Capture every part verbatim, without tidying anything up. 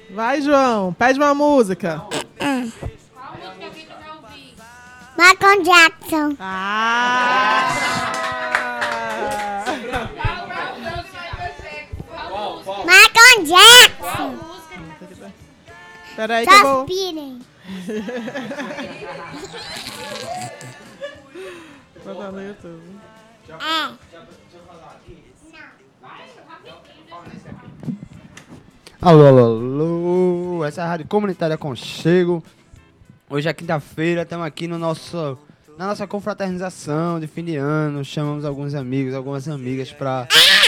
Vai, João, pede uma música. Hum. Michael Jackson. Ah! Michael Jackson. Peraí que eu vou... Suspirem. Vou botar no YouTube. É. Alô, alô, alô. Essa é a Rádio Comunitária Conchego. Hoje é quinta-feira, estamos aqui no nosso, na nossa confraternização de fim de ano. Chamamos alguns amigos, algumas amigas para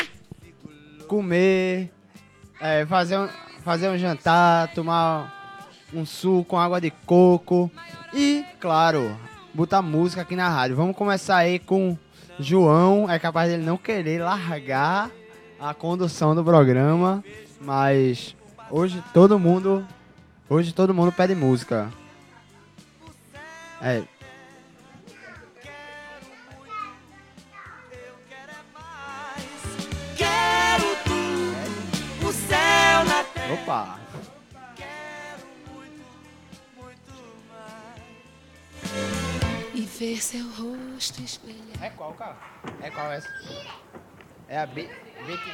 comer, é, fazer, um, fazer um jantar, tomar um suco com água de coco e, claro, botar música aqui na rádio. Vamos começar aí com João. É capaz dele não querer largar a condução do programa, mas hoje todo mundo, hoje todo mundo pede música. É. Quero tudo, o céu na terra. Opa! E ver seu rosto espelhado. É qual, cara? É qual essa? É a B. B que...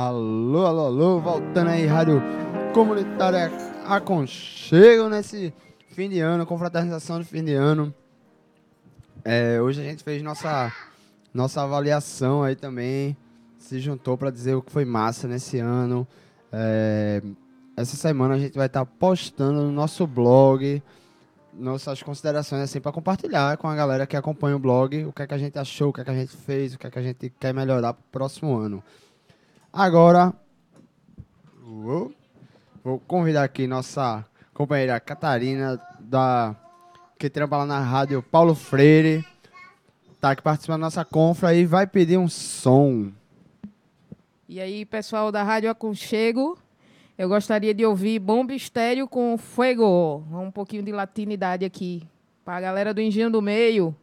Alô, alô, alô, voltando aí, Rádio Comunitária Aconchego nesse fim de ano, confraternização de fim de ano. É, hoje a gente fez nossa, nossa avaliação aí também, se juntou para dizer o que foi massa nesse ano. É, essa semana a gente vai estar tá postando no nosso blog nossas considerações assim para compartilhar com a galera que acompanha o blog, o que é que a gente achou, o que é que a gente fez, o que é que a gente quer melhorar para o próximo ano. Agora, vou, vou convidar aqui nossa companheira Catarina, da, que trampa lá na rádio Paulo Freire, tá aqui participando da nossa confra e vai pedir um som. E aí, pessoal da Rádio Aconchego, eu gostaria de ouvir Bomba Estéreo com Fuego. Um pouquinho de latinidade aqui. Para a galera do Engenho do Meio.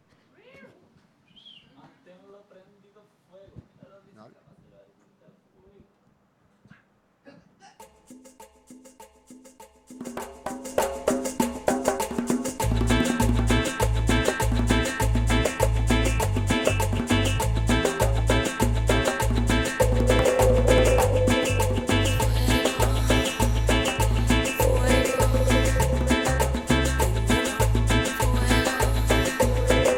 Fuego.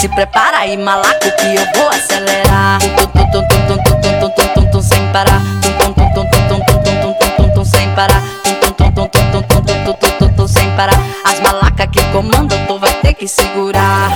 Se prepara aí, malaco, que eu vou acelerar. Tum tum tum tum tum tum tum tum tum tum sem parar. Tum tum tum tum tum tum tum tum tum tum tum sem parar. Tum tum tum tum tum tum tum tum tum tum tum sem parar. As malacas que comandam, tu vai ter que segurar.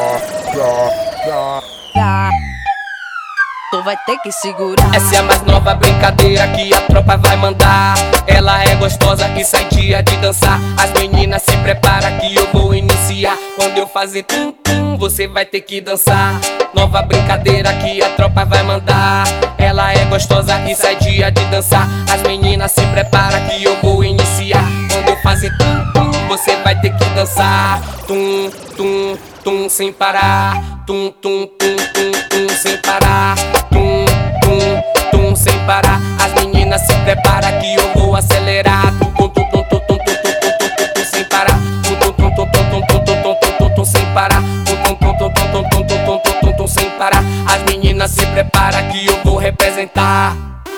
Tu vai ter que segurar. Essa é a mais nova brincadeira que a tropa vai mandar. Ela é gostosa e sai dia de dançar. As meninas se prepara que eu vou iniciar. Quando eu fazer tum tum, você vai ter que dançar. Nova brincadeira que a tropa vai mandar. Ela é gostosa e sai dia de dançar. As meninas se prepara que eu vou iniciar. Quando eu fazer tum tum, você vai ter que dançar. Tum tum tum sem parar. Tum tum tum tum tum sem parar. Tum tum tum sem parar. As meninas se prepara que eu vou acelerar. Tum tum tum tum tum tum tum tum tum tum sem parar. Tum tum tum tum tum tum tum tum tum tum tum sem parar. Tum tum tum tum tum tum tum tum tum tum tum sem parar. As meninas se prepara que eu vou representar.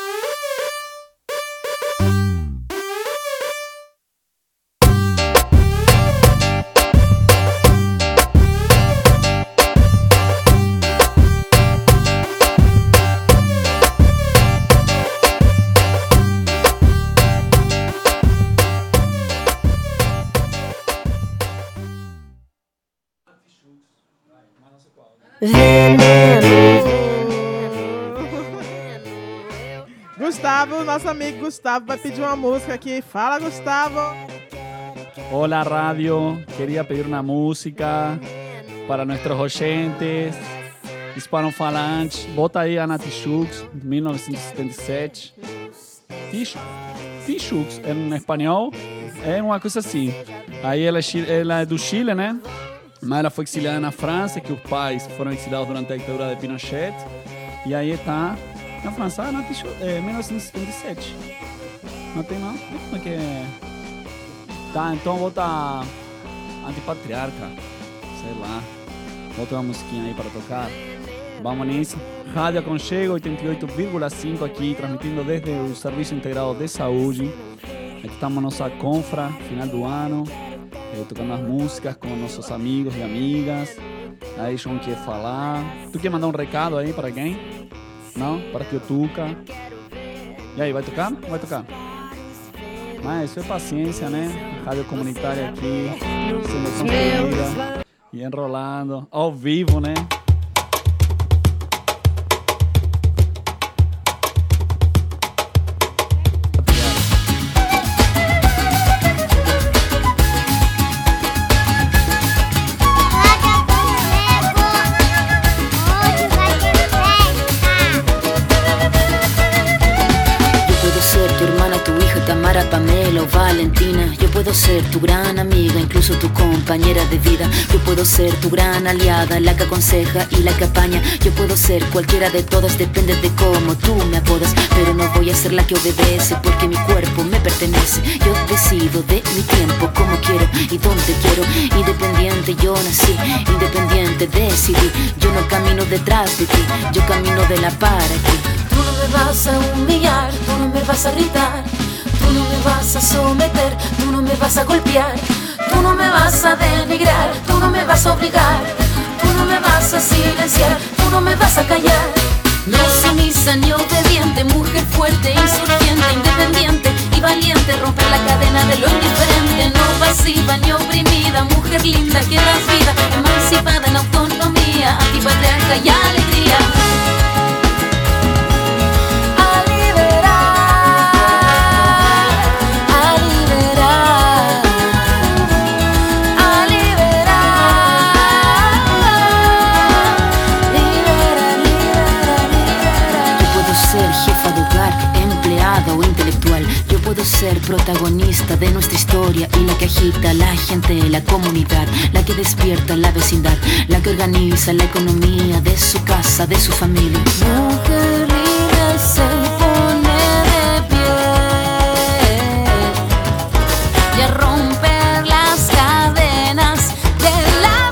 Gustavo, nosso amigo Gustavo vai pedir uma música aqui. Fala, Gustavo. Hola radio, quería pedir una música para nuestros oyentes hispanofalantes. Bota aí a Nati Chux, mil novecentos e setenta e sete. T-Chux, em espanhol, é uma coisa assim. Aí ela é, ela é do Chile, né? Mas ela foi exiliada na França, que os pais foram exiliados durante a ditadura de Pinochet. E aí está na França, na é, mil novecentos e setenta e sete. Não tem não? Como é que é? Tá, então bota Antipatriarca. Sei lá. Bota uma musiquinha aí para tocar. Vamos nisso. Rádio Aconchego oitenta e oito vírgula cinco aqui, transmitindo desde o Serviço Integrado de Saúde. Aqui estamos na nossa confra, final do ano. Eh, tocando as músicas com nossos amigos e amigas. Aí João quer falar. Tu quer mandar um recado aí para quem? Não? Para que eu Tuca. E aí, vai tocar? Vai tocar. Mas isso é paciência, né? Rádio comunitária aqui, sendo construída e enrolando, ao vivo, né? Pamela o Valentina. Yo puedo ser tu gran amiga, incluso tu compañera de vida. Yo puedo ser tu gran aliada, la que aconseja y la que apaña. Yo puedo ser cualquiera de todas, depende de cómo tú me apodas. Pero no voy a ser la que obedece, porque mi cuerpo me pertenece. Yo decido de mi tiempo, como quiero y donde quiero. Independiente yo nací, independiente decidí. Yo no camino detrás de ti, yo camino de la para ti. Tú no me vas a humillar, tú no me vas a gritar. Tú no me vas a someter, tú no me vas a golpear. Tú no me vas a denigrar, tú no me vas a obligar. Tú no me vas a silenciar, tú no me vas a callar. No sumisa ni obediente, mujer fuerte, insurgente, independiente y valiente. Romper la cadena de lo indiferente, no pasiva ni oprimida. Mujer linda que das vida, emancipada en autonomía. Antipatriarca y alegría. O intelectual, yo puedo ser protagonista de nuestra historia y la que agita a la gente, la comunidad, la que despierta la vecindad, la que organiza la economía de su casa, de su familia. Mujer libre se pone de pie y a romper las cadenas de la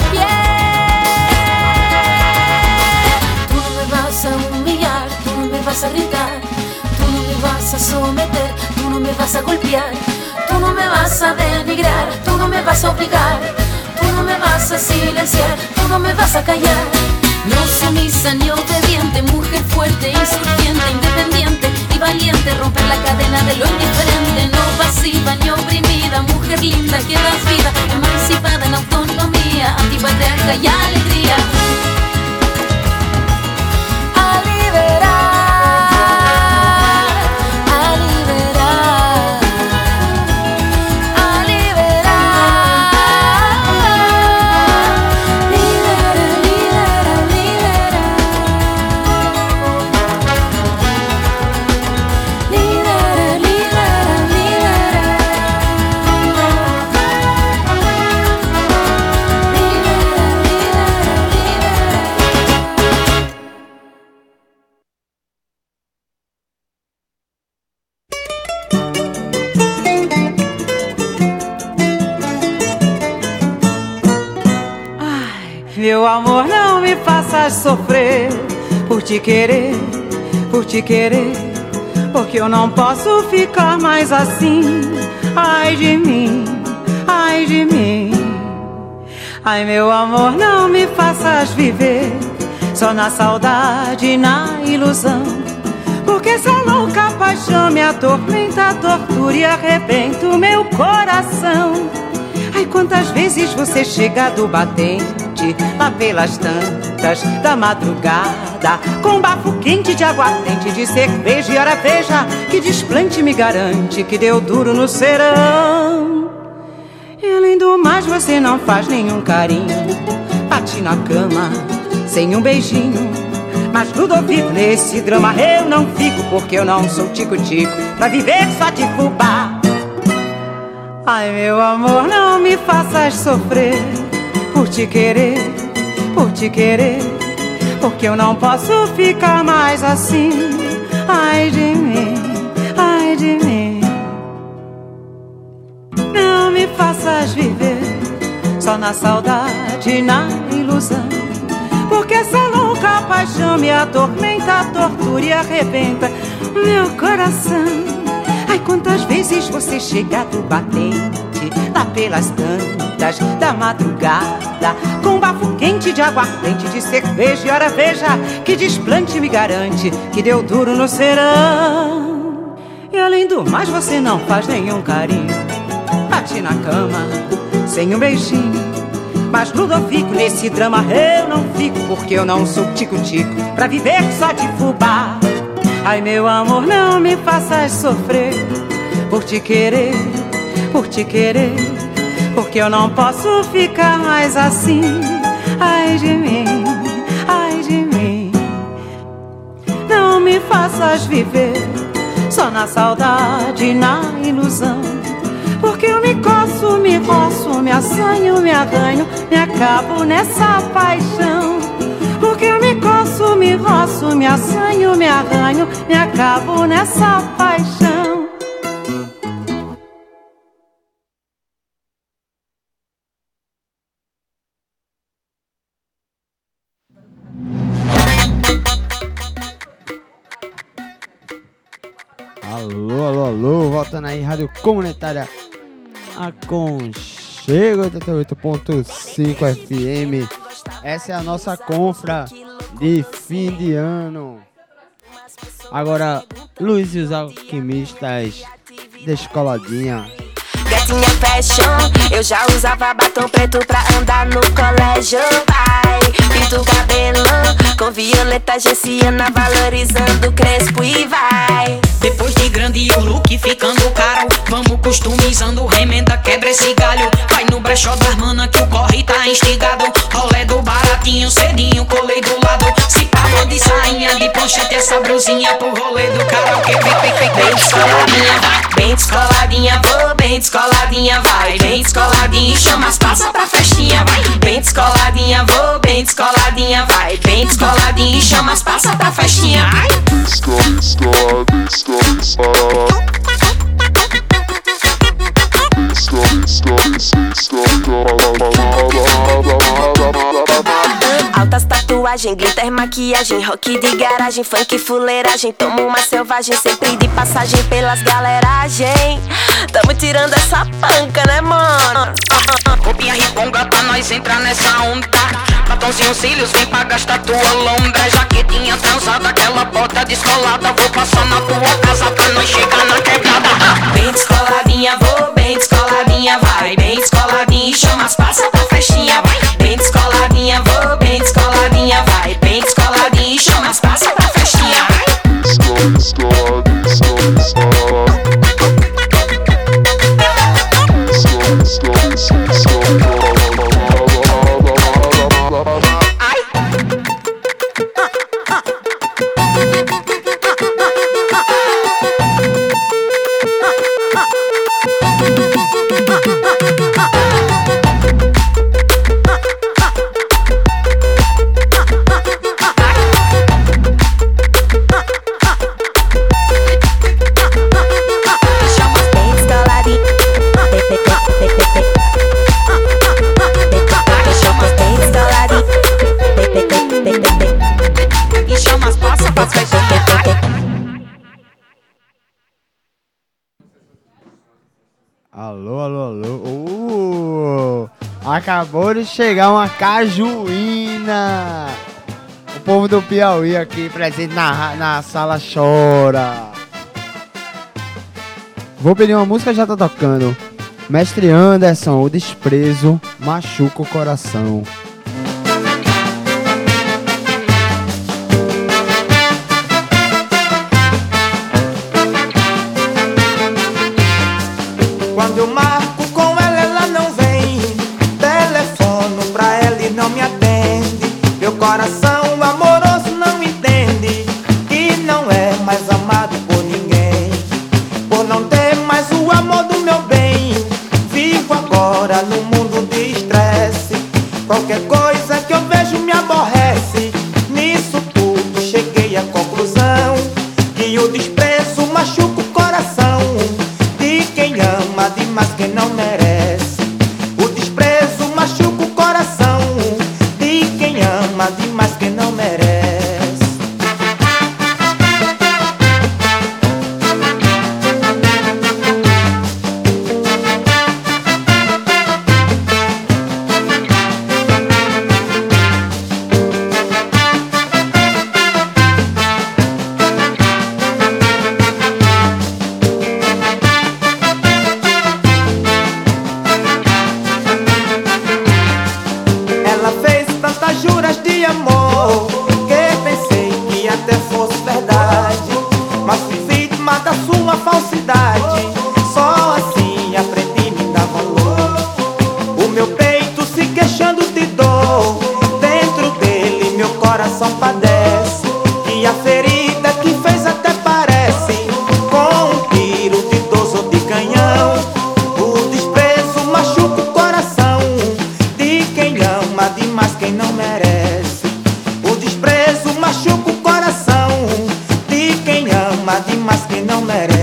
piel. Tú no me vas a humillar, tú no me vas a gritar. Vas a someter, tú no me vas a golpear, tú no me vas a denigrar, tú no me vas a obligar, tú no me vas a silenciar, tú no me vas a callar. No sumisa ni obediente, mujer fuerte, insurgente, independiente y valiente, romper la cadena de lo indiferente. No pasiva ni oprimida, mujer linda que das vida, emancipada en autonomía, antipatriarca y alegría. A liberar, a liberar, a liberar. Libera, libera, libera. Libera, libera, libera. Meu amor, não me faças sofrer por te querer, por te querer, porque eu não posso ficar mais assim. Ai de mim, ai de mim. Ai meu amor, não me faças viver só na saudade e na ilusão, porque essa louca paixão me atormenta, tortura e arrebenta o meu coração. Ai quantas vezes você chega do batente lá pelas tantas da madrugada, com bafo quente de aguardente, de cerveja, e ora veja que desplante me garante que deu duro no serão. E além do mais você não faz nenhum carinho, bate na cama sem um beijinho, mas tudo ouvido nesse drama eu não fico, porque eu não sou tico-tico pra viver só de fubá. Ai meu amor, não me faças sofrer por te querer, por te querer, porque eu não posso ficar mais assim. Ai de mim, ai de mim. Não me faças viver só na saudade e na ilusão, porque essa louca paixão me atormenta, tortura e arrebenta meu coração. Ai quantas vezes você chega do batente lá pelas tantas da madrugada, com bafo quente de aguardente, de cerveja, e ora veja que desplante me garante que deu duro no serão. E além do mais você não faz nenhum carinho, bate na cama sem um beijinho, mas Ludovico nesse drama eu não fico, porque eu não sou tico-tico pra viver só de fubá. Ai meu amor, não me faças sofrer por te querer, por te querer, porque eu não posso ficar mais assim. Ai de mim, ai de mim. Não me faças viver só na saudade e na ilusão, porque eu me coço, me roço, me assanho, me arranho, me acabo nessa paixão. Porque eu me coço, me roço, me assanho, me arranho, me acabo nessa paixão. Alô, alô, alô, voltando aí, Rádio Comunitária Aconchego oitenta e oito ponto cinco F M. Essa é a nossa confra de fim de ano. Agora, Luiz e os Alquimistas, Descoladinha. Gatinha fashion, eu já usava batom preto pra andar no colégio. Vai, pinto o cabelo com violeta genciana, valorizando crespo e vai. Depois de grande o look ficando caro, vamos customizando, remenda, quebra esse galho. Vai no brechó das mana que o corre tá instigado. Rolê do baratinho, cedinho, colei do lado. Se pagou de sainha, de ponchete, essa brusinha pro rolê do karaokê. Bem descoladinha, vai, bem descoladinha, vou bem descoladinha, vai, bem descoladinha, chama as passas pra festinha, vai, bem descoladinha, vou bem descoladinha, vai, bem descoladinha, chama as passas pra festinha, ai. Altas tatuagens tatuagem, glitter, maquiagem, rock de garagem, funk, fuleiragem. Tomo uma selvagem, sempre de passagem pelas galeragem. Tamo tirando essa panca, né, mano? Roupinha riponga pra nós entrar nessa onda. Batonzinho, cílios, vem pra gastar tua lombra. Jaquetinha transada, aquela bota descolada. Vou passar na tua casa pra nós chegar na quebrada. Bem descoladinha, vou bem descoladinha, vai. Bem descoladinha e chama as passas pra festinha, vai. Bem descoladinha, vou bem descoladinha, vai. Bem descoladinha e chama as passas pra festinha, vai. Alô, alô, alô. Uh, acabou de chegar uma cajuína. O povo do Piauí aqui presente na, na sala chora. Vou pedir uma música, já tá tocando. Mestre Anderson, O Desprezo Machuca o Coração. Quando eu marco com ela, ela não vem. Telefono pra ela e não me atende. Meu coração amoroso não entende que não é mais amado por ninguém. Por não ter mais o amor do meu bem, vivo agora num mundo de estresse. Qualquer coisa que eu vejo me aborrece. Nisso tudo cheguei à conclusão que o desprezo machuca o coração de quem ama demais quem não merece. O desprezo machuca o coração de quem ama demais quem não merece. Ela fez tantas juras de amor que pensei que até fosse verdade, mas fui vítima da sua falsidade. Só assim aprendi a me dar valor. O meu peito se queixando de dor, dentro dele meu coração padece. E a ferida que fez até parece com um tiro de doze ou de canhão. O desprezo machuca o coração de quem ama demais quem não merece. O desprezo machuca o coração de quem ama demais quem não merece.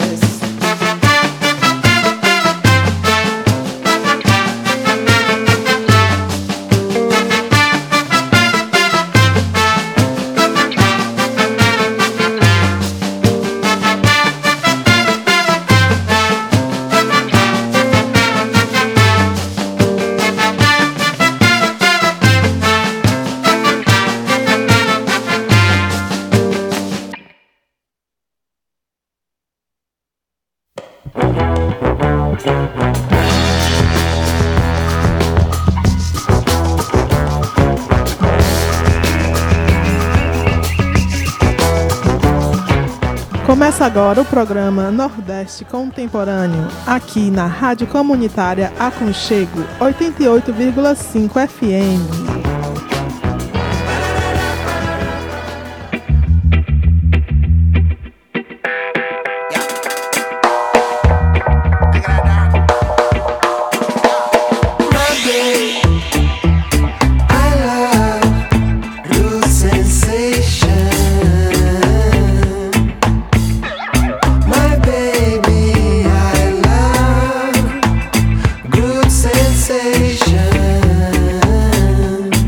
Começa agora o programa Nordeste Contemporâneo, aqui na Rádio Comunitária Aconchego, oitenta e oito vírgula cinco F M. Sensation.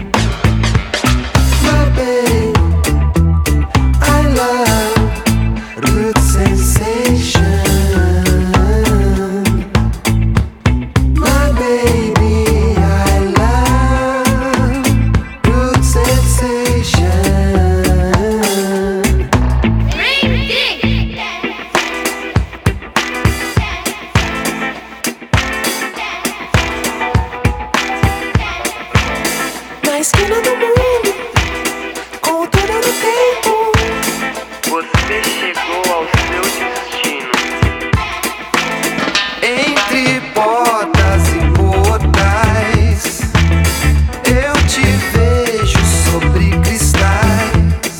esquina do mundo, com o túnel do tempo. Você chegou ao seu destino. Entre portas e portais, eu te vejo sobre cristais,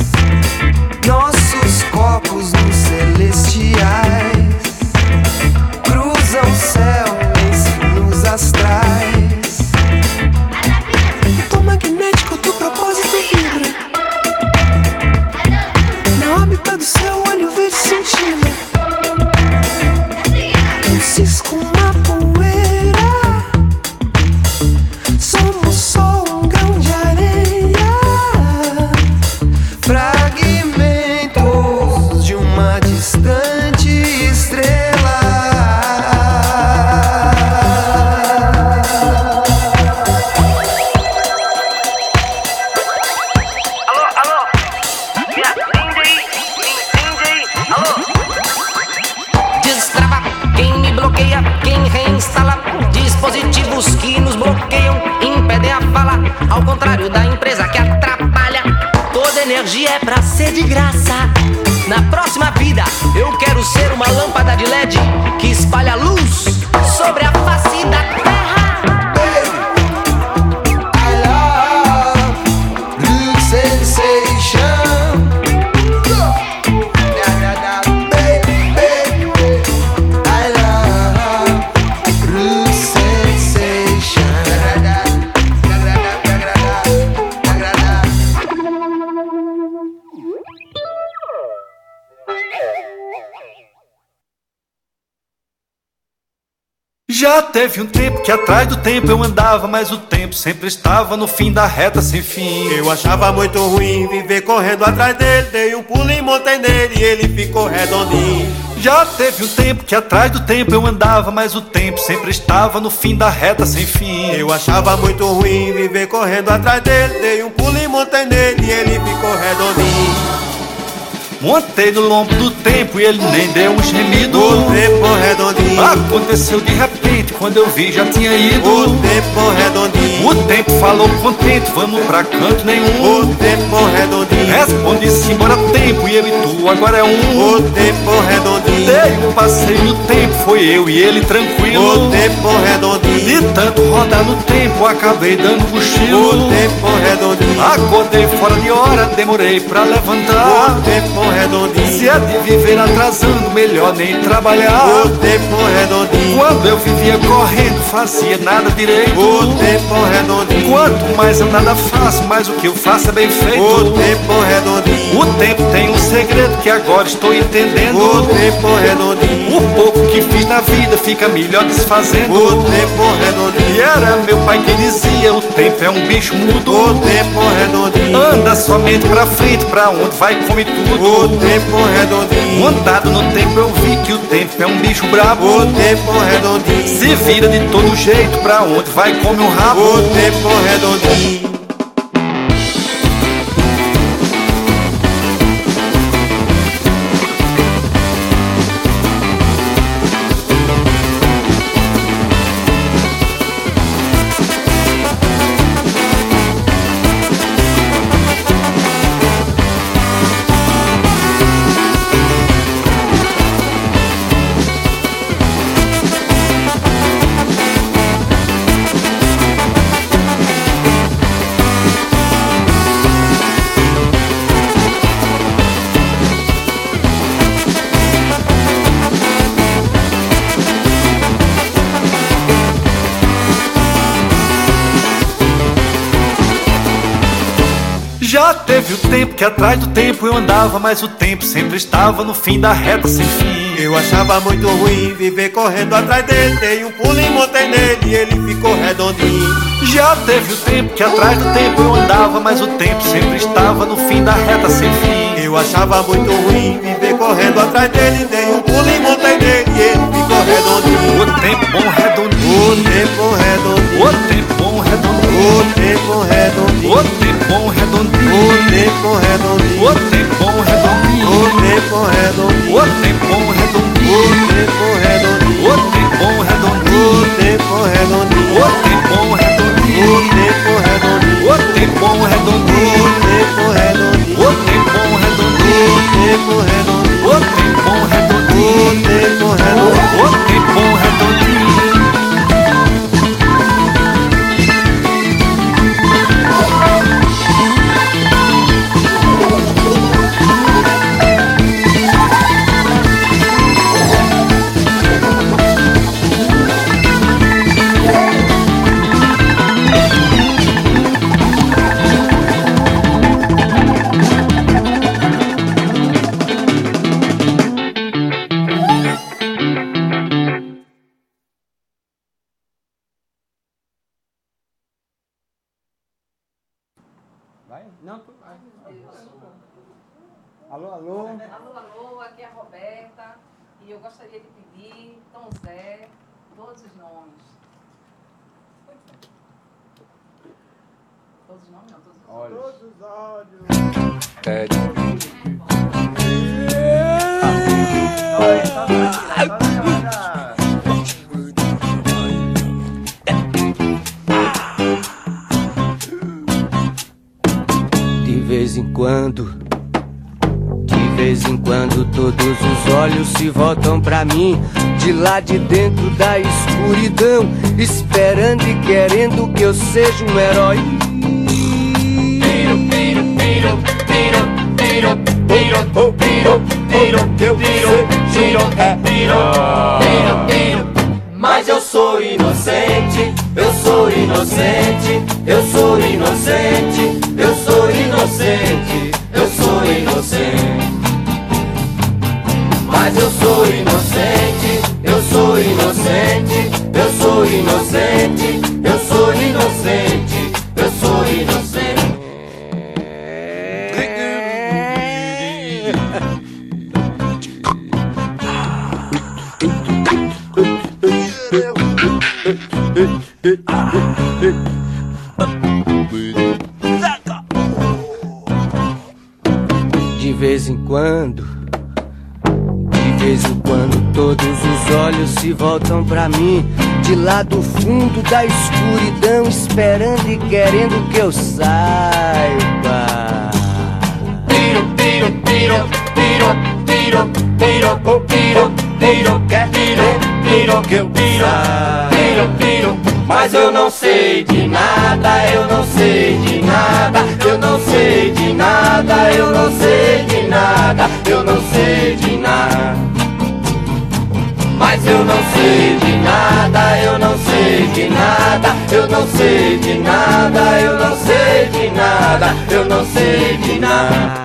nossos corpos nos celestiais cruzam o céu em signos astrais. O tom magnético do propósito vibra na órbita do seu olho verde cintina. Um cisco, uma poeira, somos só um grão de areia, fragmentos de uma distante estrela. Alô, alô, me atende aí, me entende aí, alô. Destrava quem me bloqueia, quem reinstala dispositivos que nos bloqueiam, impedem a fala. Ao contrário da empresa que atrapalha, toda energia é pra ser de graça. Na próxima vida eu quero ser uma lâmpada de L E D que espalha luz sobre a face da terra. Blue sensation, baby, baby, I love blue sensation. Já teve um tempo que atrás do tempo eu andava, mas o tempo sempre estava no fim da reta sem fim. Eu achava muito ruim viver correndo atrás dele. Dei um pulo e montei nele e ele ficou redondinho. Já teve um tempo que atrás do tempo eu andava, mas o tempo sempre estava no fim da reta sem fim. Eu achava muito ruim viver correndo atrás dele. Dei um pulo e montei nele e ele ficou redondinho. Montei no lombo do tempo e ele nem deu um gemido. O tempo redondinho. Aconteceu de repente, quando eu vi já tinha ido. O tempo redondinho. O tempo falou contente, vamos pra canto nenhum. O tempo redondinho. Responde-se embora tempo e eu e tu agora é um. O tempo redondinho. Dei um passeio no tempo, foi eu e ele tranquilo. O tempo redondinho. De tanto rodar no tempo, acabei dando cochilo. O tempo redondinho. Acordei fora de hora, demorei pra levantar. O tempo redondinho. Se é de viver atrasando, melhor nem trabalhar. O tempo redondinho. Quando eu vivia correndo, fazia nada direito. O tempo redondinho. Quanto mais eu nada faço, mais o que eu faço é bem feito. O tempo redondinho. O tempo tem um segredo que agora estou entendendo. O tempo redondinho. O pouco que fiz na vida fica melhor desfazendo. O tempo redondinho. E era meu pai que dizia, o tempo é um bicho mudo. O tempo redondinho. Anda somente pra frente, pra onde vai come tudo. O tempo redondinho. Montado no tempo eu vi que o tempo é um bicho brabo. O tempo redondinho. Se vira de todo jeito, pra onde vai come um rabo. O tempo redondinho. Já teve o tempo que atrás do tempo eu andava, mas o tempo sempre estava no fim da reta sem fim. Eu achava muito ruim viver correndo atrás dele. Dei um pulo e montei nele e ele ficou redondinho. Já teve o tempo que atrás do tempo eu andava, mas o tempo sempre estava no fim da reta sem fim. Eu achava muito ruim viver correndo atrás dele. Dei um pulo e montei nele e ele ficou redondinho. O tempo bom redondinho. O tempo redondinho. O tempo bom redondinho. O tempo redondinho. O tempo bom redondinho. O tempo redondinho. O tempo bom redondinho. O tempo redondinho. O tempo bom redondinho. O tempo redondinho. O tempo bom redondinho. O tempo redondinho. O tempo bom redondinho. O tempo redondinho. O tempo Vai? Não, tu vai. Alô, alô. Alô, alô, aqui é a Roberta. E eu gostaria de pedir Tom Zé, todos os nomes. Todos os nomes não, todos os olhos. Todos os olhos. É. De vez em quando, de vez em quando todos os olhos se voltam pra mim, de lá de dentro da escuridão, esperando e querendo que eu seja um herói. Piro, piro, piro, piro, piro, piro, piro, piro, piro, piro, é piro, piro, piro. Mas eu sou inocente, eu sou inocente, eu sou inocente, eu sou inocente, eu sou inocente. Mas eu sou inocente, eu sou inocente, eu sou inocente, eu sou inocente, eu sou inocente. De vez em quando, de vez em quando todos os olhos se voltam pra mim, de lá do fundo da escuridão, esperando e querendo que eu saiba. Piro, piro, piro, piro, piro, piro, piro, piro, quer piro, piro, que eu piro, piro, piro. Mas eu não sei de nada, eu não sei de nada, eu não sei de nada, eu não sei de nada, eu não sei de nada. Mas eu não sei de nada, eu não sei de nada, eu não sei de nada, eu não sei de nada, eu não sei de nada.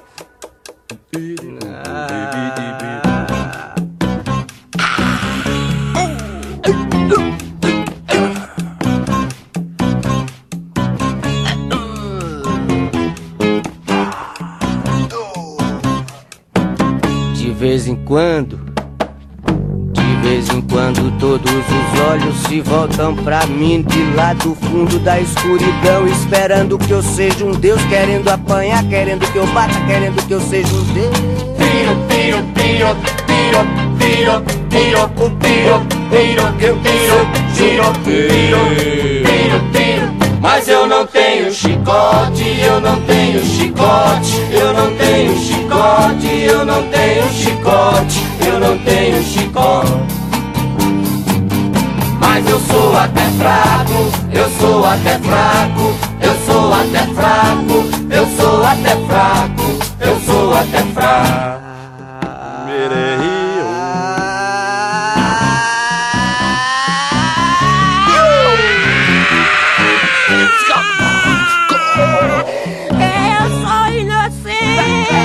De vez em quando, de vez em quando todos os olhos se voltam pra mim, de lá do fundo da escuridão, esperando que eu seja um Deus, querendo apanhar, querendo que eu bata, querendo que eu seja um Deus. Piro, piro, piro, piro, piro, piro, piro, piro, que eu piro, piro, piro, piro, piro. Mas eu não tenho chicote, eu não tenho chicote, eu não tenho chicote, eu não tenho chicote, eu não tenho chicote. Mas eu sou até fraco, eu sou até fraco, eu sou até fraco, eu sou até fraco, eu sou até fraco. Eu sou inocente.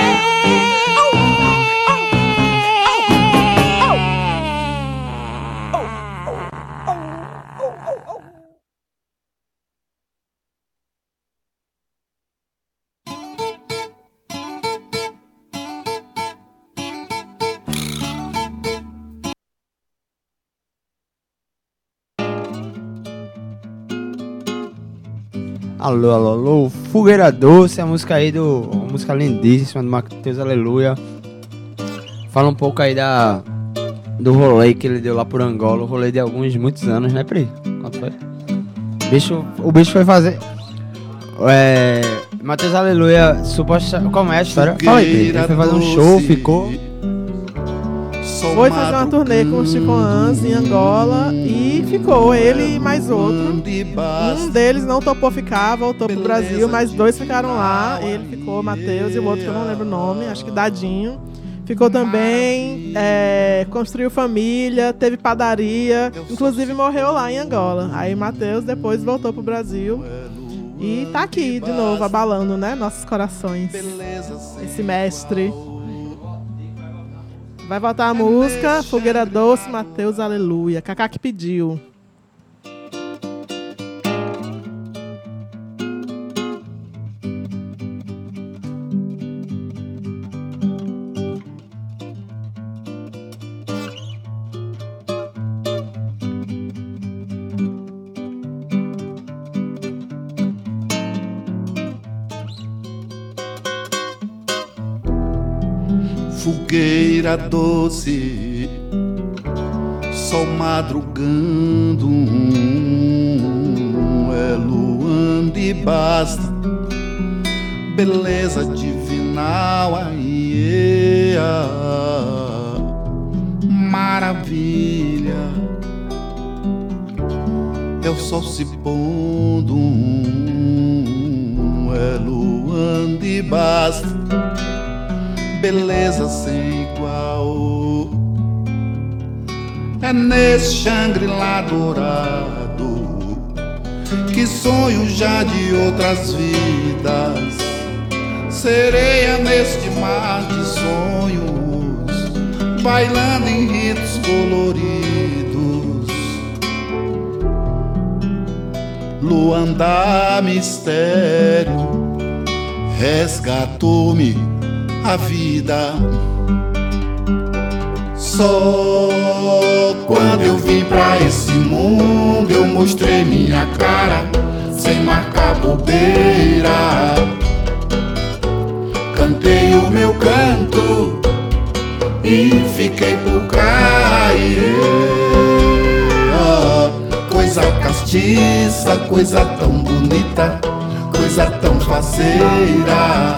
Alô, alô, alô, Fogueira Doce, a música aí do. Uma música lindíssima do Matheus Aleluia. Fala um pouco aí da. Do rolê que ele deu lá por Angola. O rolê de alguns, muitos anos, né, Pri? Quanto foi? Bicho, o bicho foi fazer. É. Matheus Aleluia, suposta. Como é a história? Fala aí, Pri. Ele foi fazer um show, ficou. Foi fazer uma turnê com os Chicoãs em Angola e ficou ele e mais outro. Um deles não topou ficar, voltou pro Brasil, mas dois ficaram lá. Ele ficou, Matheus, e o outro que eu não lembro o nome, acho que Dadinho. Ficou também, é, construiu família, teve padaria, inclusive morreu lá em Angola. Aí Matheus depois voltou pro Brasil e tá aqui de novo, abalando, né, nossos corações. Esse mestre. Vai voltar a música, Fogueira Doce, Matheus Aleluia. Cacá que pediu. fogueira doce, sol madrugando, é luando e basta, beleza divinal, aí maravilha, é o sol se pondo, é luando e basta, beleza sem igual. É nesse Shangri-La dourado que sonho já de outras vidas, sereia neste mar de sonhos, bailando em ritos coloridos. Luanda mistério resgatou-me a vida. Só quando eu vim pra esse mundo eu mostrei minha cara, sem marcar bobeira. Cantei o meu canto e fiquei por cá. Yeah. Coisa castiça, coisa tão bonita, coisa tão faceira.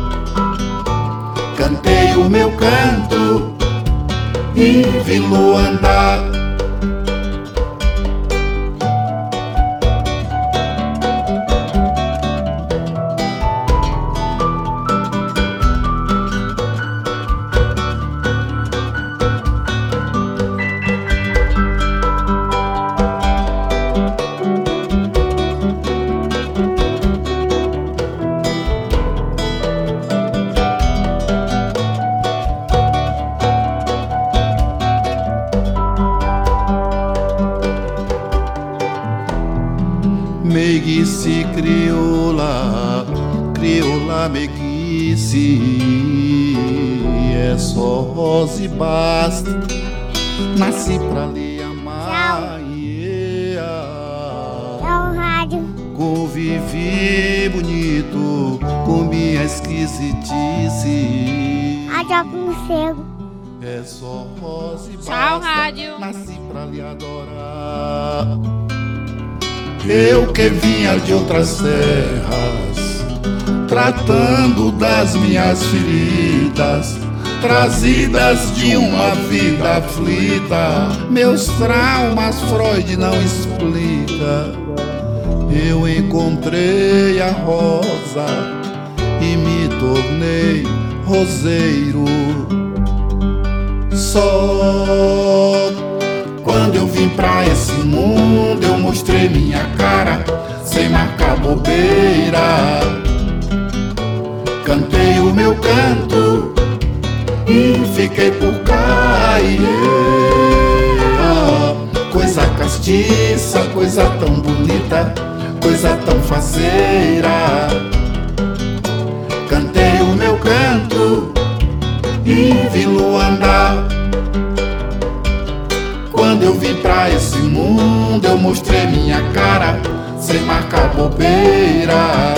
Cantei o meu canto e vi Luanda. Meiguice crioula, crioula meiguice, é só rosa e basta, nasci pra lhe amar. Tchau, rádio. Convivi bonito com minha esquisitice. Rádio Conchego. É só rosa e basta, Tchau, rádio. nasci pra lhe adorar. Eu que vinha de outras terras, tratando das minhas feridas, trazidas de uma vida aflita. Meus traumas Freud não explica. Eu encontrei a rosa e me tornei roseiro. Só quando eu vim pra esse mundo eu mostrei minha cara, sem marcar bobeira. Cantei o meu canto e fiquei por cá. Yeah. Coisa castiça, coisa tão bonita, coisa tão faceira. Cantei o meu canto e vi Luanda. Quando eu vim pra esse mundo eu mostrei minha cara, sem marcar bobeira.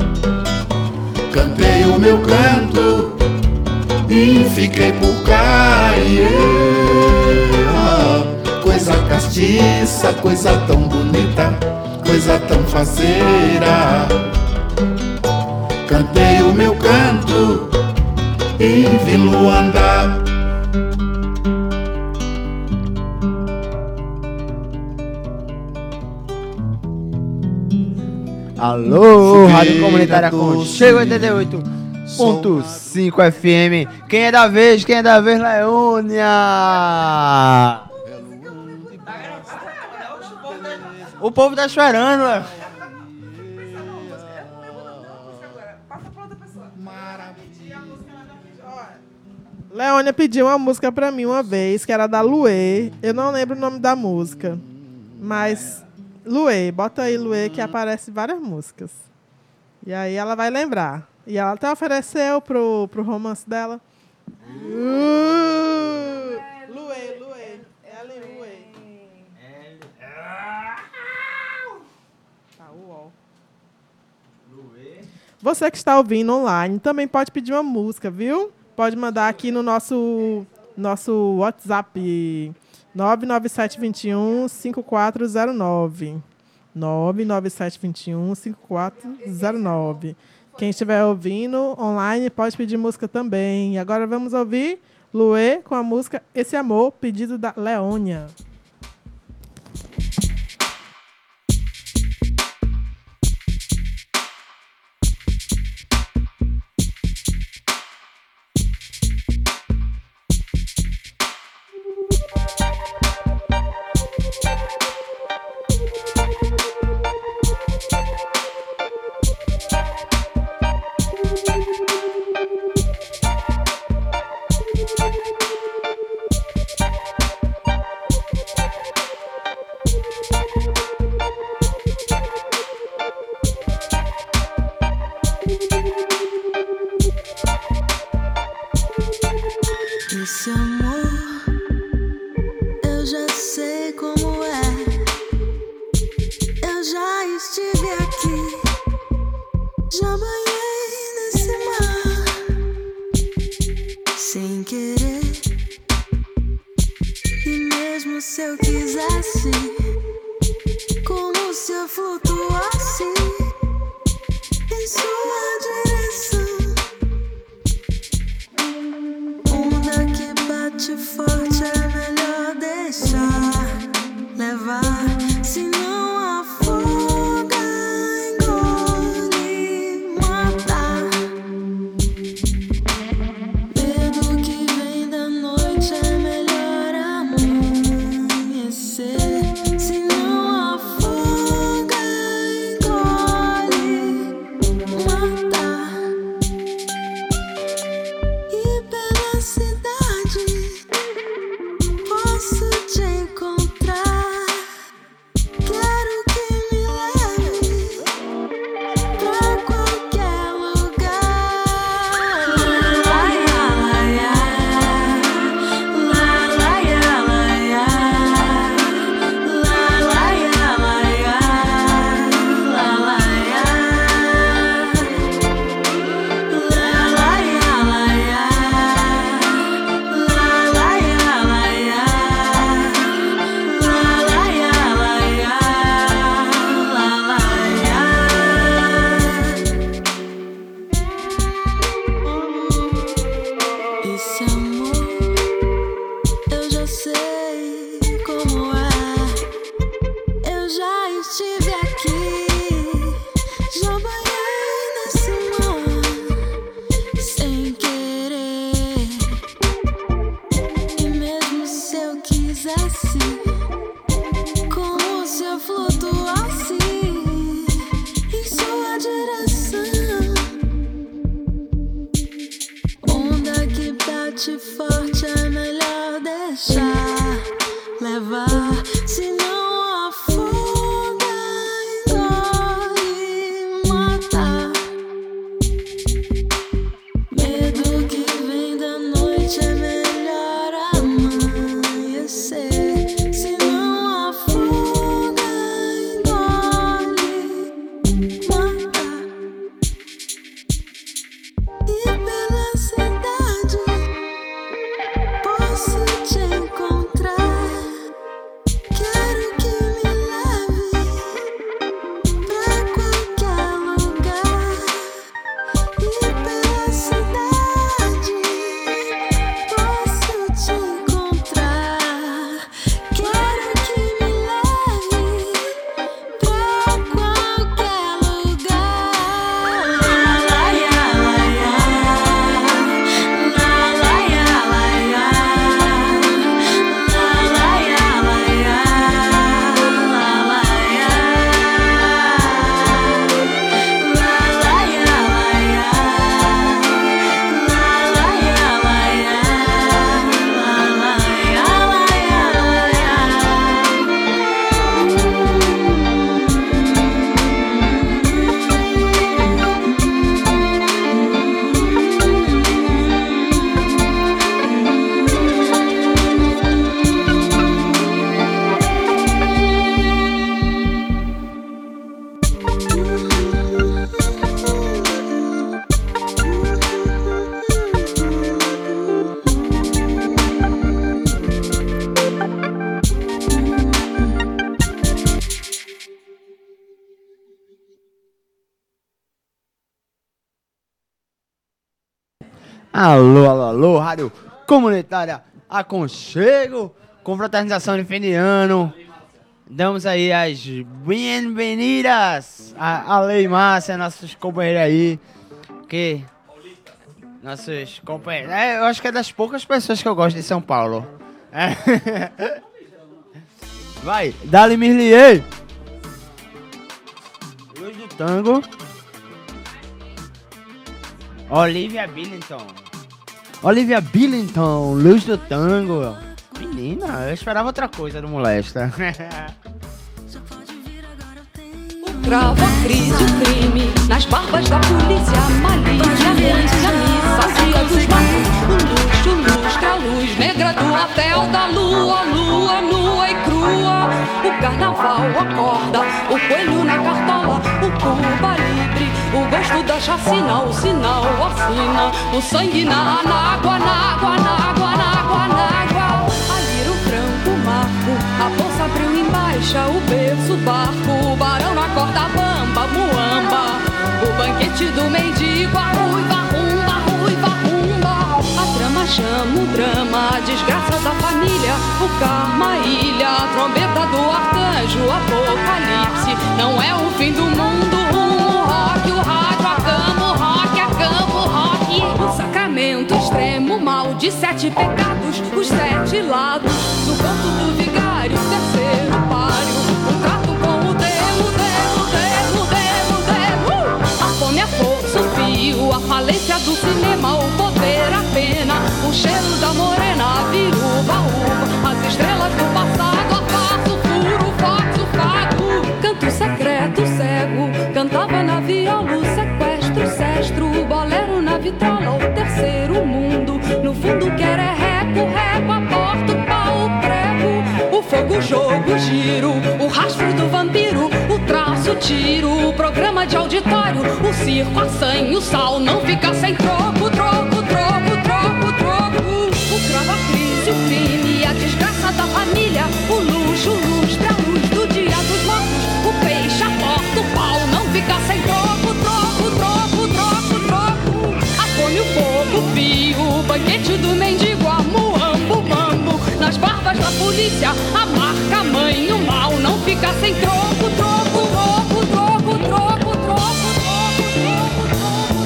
Cantei o meu canto e fiquei por cá. Yeah. Coisa castiça, coisa tão bonita, coisa tão faceira. Cantei o meu canto e vi Luanda. Alô, Rádio Comunitária Aconchego oitenta e oito ponto cinco F M. Quem é da vez? Quem é da vez, Leônia? O povo tá esperando, Léo. Leônia pediu uma música pra mim uma vez, que era da Luê. Eu não lembro o nome da música, mas Luê, bota aí Luê que aparece várias músicas. E aí ela vai lembrar. E ela até ofereceu pro, pro romance dela. Uh, Luê, Luê. Ela e Luê. Tá, uó. Você que está ouvindo online também pode pedir uma música, viu? pode mandar aqui no nosso, nosso WhatsApp nove nove sete dois um cinco quatro zero nove. nove nove sete dois um cinco quatro zero nove. Quem estiver ouvindo online pode pedir música também. E agora vamos ouvir Luê com a música Esse Amor, pedido da Leônia. Esse amor, eu já sei como é. Eu já estive aqui, já banhei nesse mar, sem querer. E mesmo se eu quisesse, como se eu flutuasse em sua direção. Onda que bate forte, é melhor deixar levar, se não afoga, engole, matar. Medo que vem da noite, é melhor amanhecer, se não afoga, engole. Alô, alô, alô, Rádio Comunitária Aconchego, confraternização de fim de ano. Damos aí as bem-vindas a, a Lei Márcia, nossos companheiros aí, que nossos companheiros, é, eu acho que é das poucas pessoas que eu gosto de São Paulo. É. Vai, dá-lhe Mirlier. Luz do Tango. Olivia Billington. Olivia Billington, Luz do Tango. Menina, eu esperava outra coisa do Molesta. Cravo, a crise, o crime, nas barbas da polícia, a malícia, a mente, a missa, a cia dos matos, o luxo, lustre, a luz negra do hotel da lua, lua nua e crua, o carnaval acorda, o coelho na cartola, o Cuba livre, o gosto da chacina, o sinal assina, o sangue na, na água, na água, na água, na água, na água, a lira, o franco, o marco, a bolsa abriu em baixa, o berço, o barco, o barão na corda bamba, muamba, o banquete do mendigo, a ruiva, rumba, ruiva, rumba, a trama chama o drama, a desgraça da família, o karma, a ilha, a trombeta do arcanjo, o apocalipse, não é o fim do mundo, o rock, o rádio, a cama, o rock, a cama, o rock, o sacramento extremo, o mal de sete pecados, os sete lados, do canto do vigário, o terceiro páreo, o trato com o demo, demo, demo, demo, demo, a fome, a força, o fio, a falência do cinema, o poder, a pena, o cheiro da morena, a viúva, a uva, as estrelas do passado, a paz, o furo, o fox, o fago, canto secreto, cego, cantava na viola, o sequestro, o cestro, o bolero na vitrola, o terceiro mundo, no fundo quer é reco, reco, a porta, o pau, o prego, o fogo, o jogo, o giro, o rastro do vampiro, o traço, o tiro, o programa de auditório, o circo, a sangue, o sal, não fica sem troco, troco, troco, troco, troco, o cravo, a crise, o crime, a desgraça da família, o luxo, o lustre, a luz do dia dos mortos, o peixe, a porta, o pau, não fica sem troco, troco, troco, troco, troco, a fome, o fogo, o fio, o banquete do mendigo, a muambo, o mambo, nas barbas da polícia, a marca, a mãe, o mal, não fica sem troco, troco, troco, troco, troco, troco, troco, troco, troco.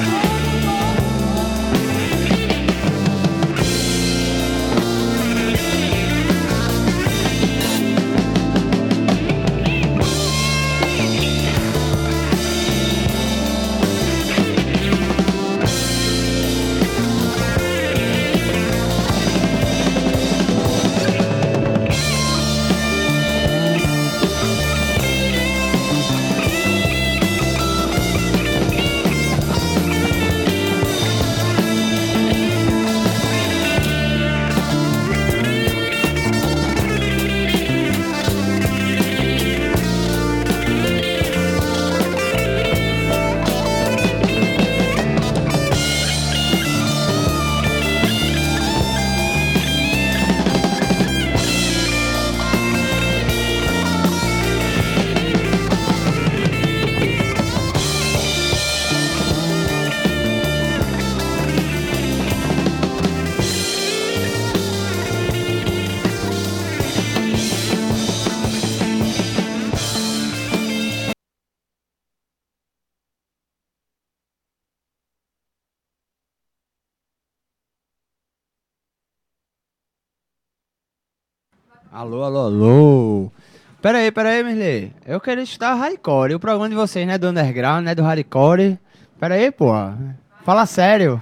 Alô, alô, alô. Pera aí, pera aí, Mirley. Eu queria escutar o hardcore. O programa de vocês não é do underground, não é do hardcore. Pera aí, pô. Fala sério.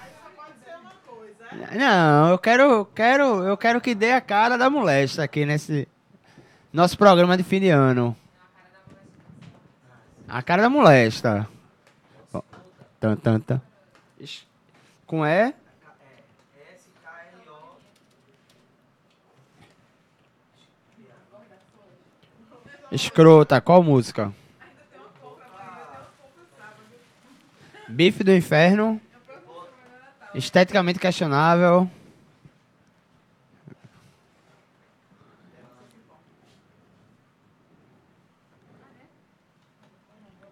Não, eu quero, quero, eu quero que dê a cara da molesta aqui nesse nosso programa de fim de ano. A cara da molesta. Ó, tan, tan, tan. Ixi. Com E? Escrota, qual música? Bife do Inferno. Esteticamente questionável.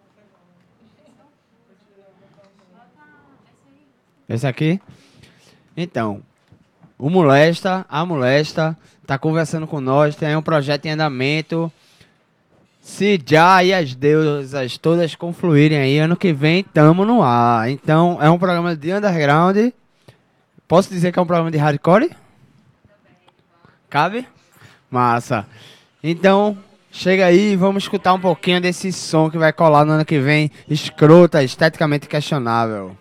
Esse aqui? Então, o Molesta, a Molesta, tá conversando com nós, tem um projeto em andamento. Se já e as deusas todas confluírem aí, ano que vem tamo no ar. Então, é um programa de underground. Posso dizer que é um programa de hardcore? Cabe? Massa. Então, chega aí e vamos escutar um pouquinho desse som que vai colar no ano que vem. Escrota, esteticamente questionável.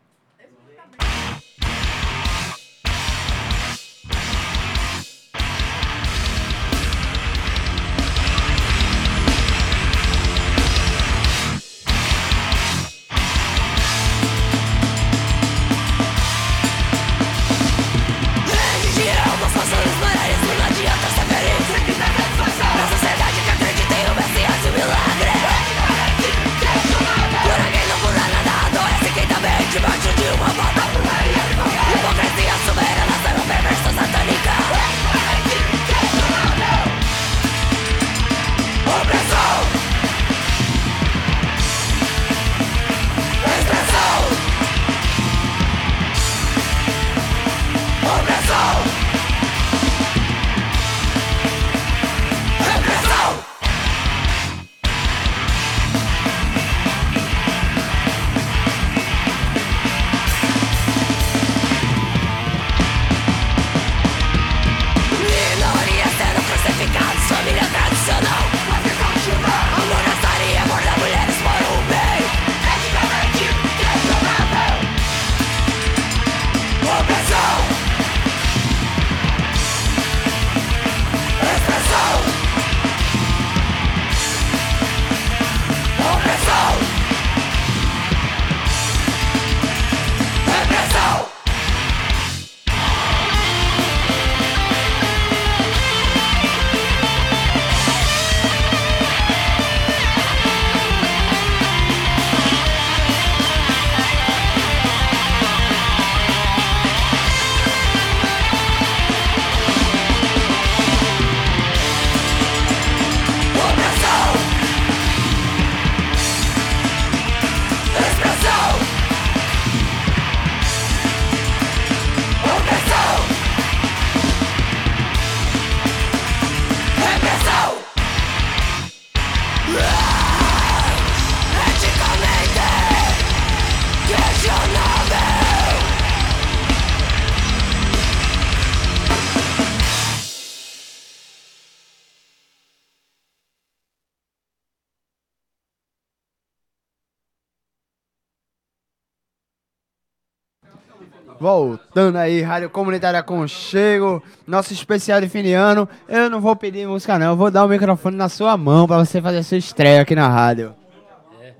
Voltando aí, Rádio Comunitária Aconchego, nosso especial de fim de ano. Eu não vou pedir música não, eu vou dar o microfone na sua mão para você fazer a sua estreia aqui na rádio. É.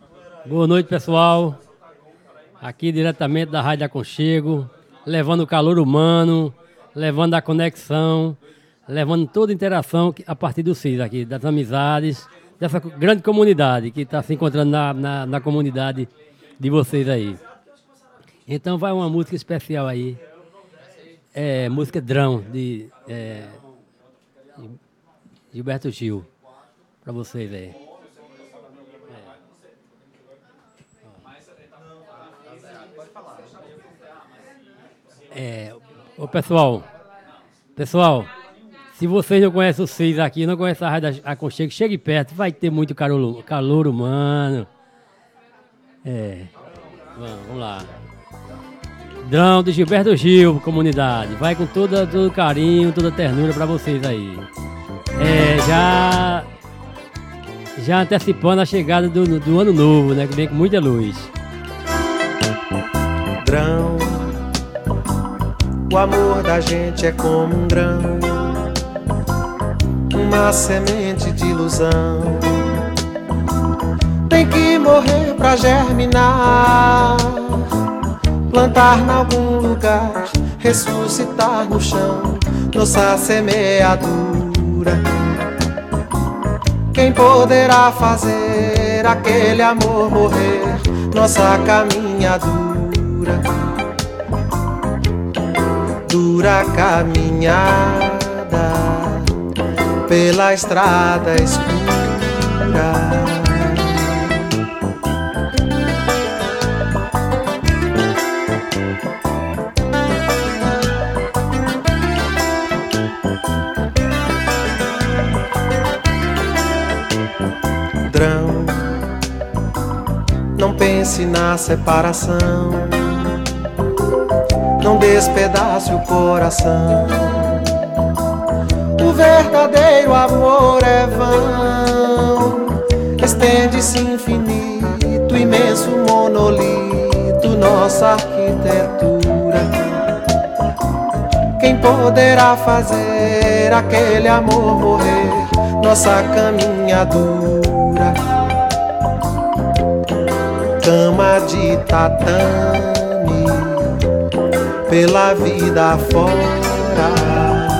Boa noite, pessoal. Aqui diretamente da Rádio Aconchego, levando o calor humano, levando a conexão, levando toda a interação a partir do C I S aqui, das amizades, dessa grande comunidade que está se encontrando na, na, na comunidade de vocês aí. Então vai uma música especial aí, é, música Drão, de é, Gilberto Gil, para vocês aí. É, ô pessoal, pessoal, se vocês não conhecem o C I S aqui, não conhecem a Rádio Aconchego, chegue perto, vai ter muito calor, calor humano. É, vamos, vamos lá. Drão de Gilberto Gil, comunidade. Vai com toda, todo carinho, toda ternura pra vocês aí. É, já, já antecipando a chegada do, do ano novo, né? Que vem com muita luz. Drão, o amor da gente é como um grão, uma semente de ilusão. Tem que morrer pra germinar, plantar em algum lugar, ressuscitar no chão, nossa semeadura. Quem poderá fazer aquele amor morrer, nossa caminhadura? Dura caminhada pela estrada escura. pense na separação, não despedace o coração. O verdadeiro amor é vão, estende-se infinito, imenso monolito, nossa arquitetura. Quem poderá fazer aquele amor morrer, nossa caminhadura? Cama de tatame, pela vida fora.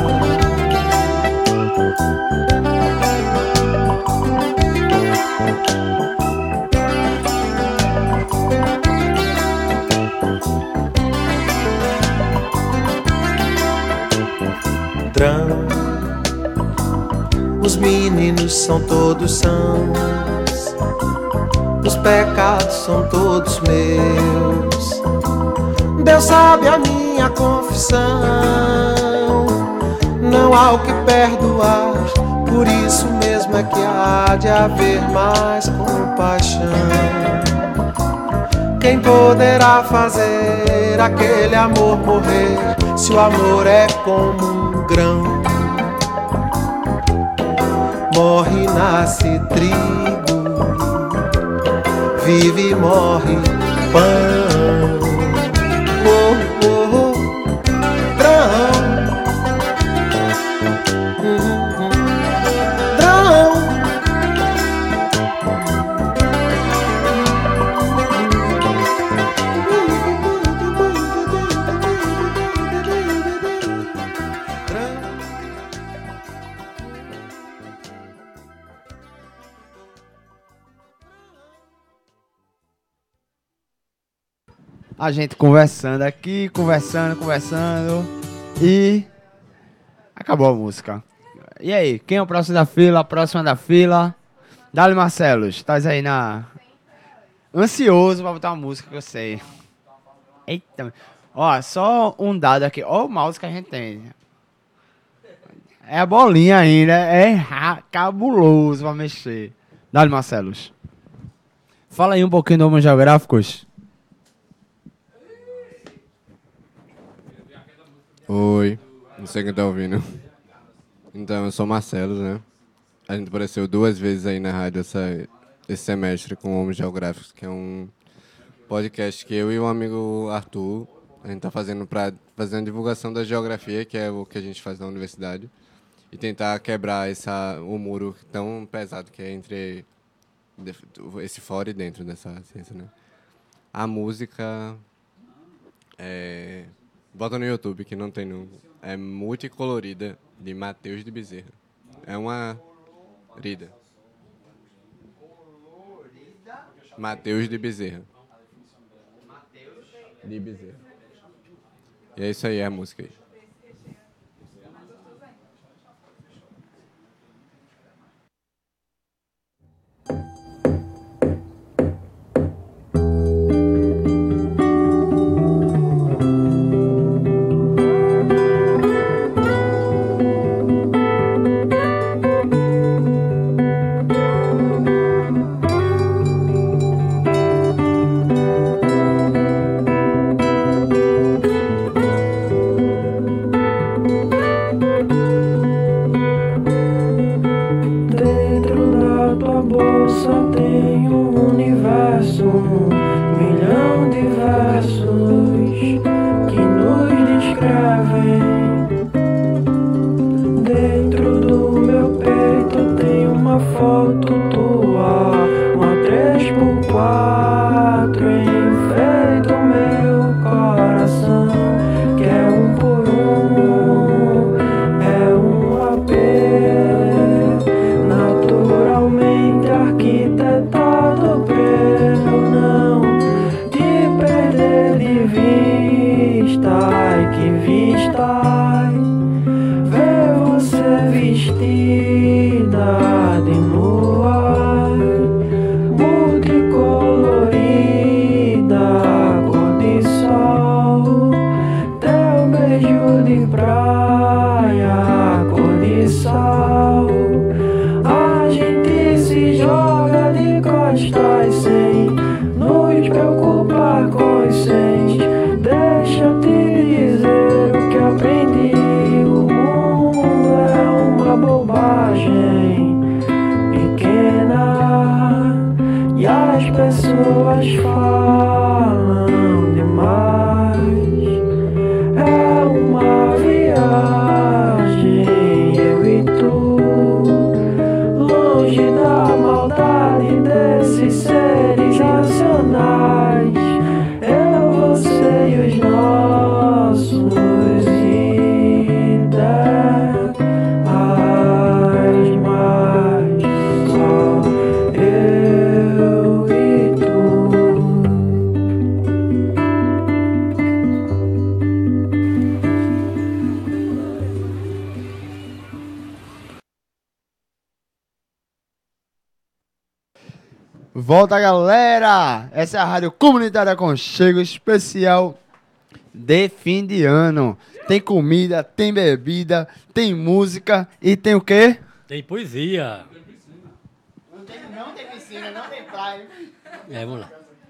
Os meninos são todos sãos, os pecados são todos meus. Deus sabe a minha confissão, não há o que perdoar, por isso mesmo é que há de haver mais compaixão. Quem poderá fazer aquele amor morrer, se o amor é como um grão? Morre e nasce trigo, vive e morre pão. Oh, oh, oh, drão. Hum, hum, drão. A gente conversando aqui, conversando, conversando e acabou a música. E aí, quem é o próximo da fila? A próxima da fila? Dali Marcelo, estás aí na... ansioso pra botar uma música que eu sei. Eita, ó, só um dado aqui. Ó o mouse que a gente tem. É a bolinha ainda, é cabuloso pra mexer. Dali Marcelo. Fala aí um pouquinho do Homo Geográficos. Oi, não sei quem tá ouvindo. Então, eu sou Marcelo, né? A gente apareceu duas vezes aí na rádio essa, esse semestre com o Homo Geográficos, que é um podcast que eu e o amigo Arthur, a gente tá fazendo para fazer uma divulgação da geografia, que é o que a gente faz na universidade, e tentar quebrar essa, o muro tão pesado que é entre esse fora e dentro dessa ciência, né? A música é... bota no YouTube, que não tem no... é Multicolorida, de Matheus de Bezerra. É uma... rida. Matheus de Bezerra. De Bezerra. E é isso aí, é a música aí. A gente se joga de costas sem nos preocupar. inocente. Deixa eu te dizer o que aprendi. O mundo é uma bobagem pequena e as pessoas falam demais. É uma viagem, eu e tu, longe da maldade desses seres racionais. Eu, você e os nossos ideais, mas só eu e tu. Volta, galera! Essa é a Rádio Comunitária Aconchego, especial de fim de ano. Tem comida, tem bebida, tem música e tem o quê? Tem poesia. Não tem, não tem piscina, não tem praia. É, vamos lá.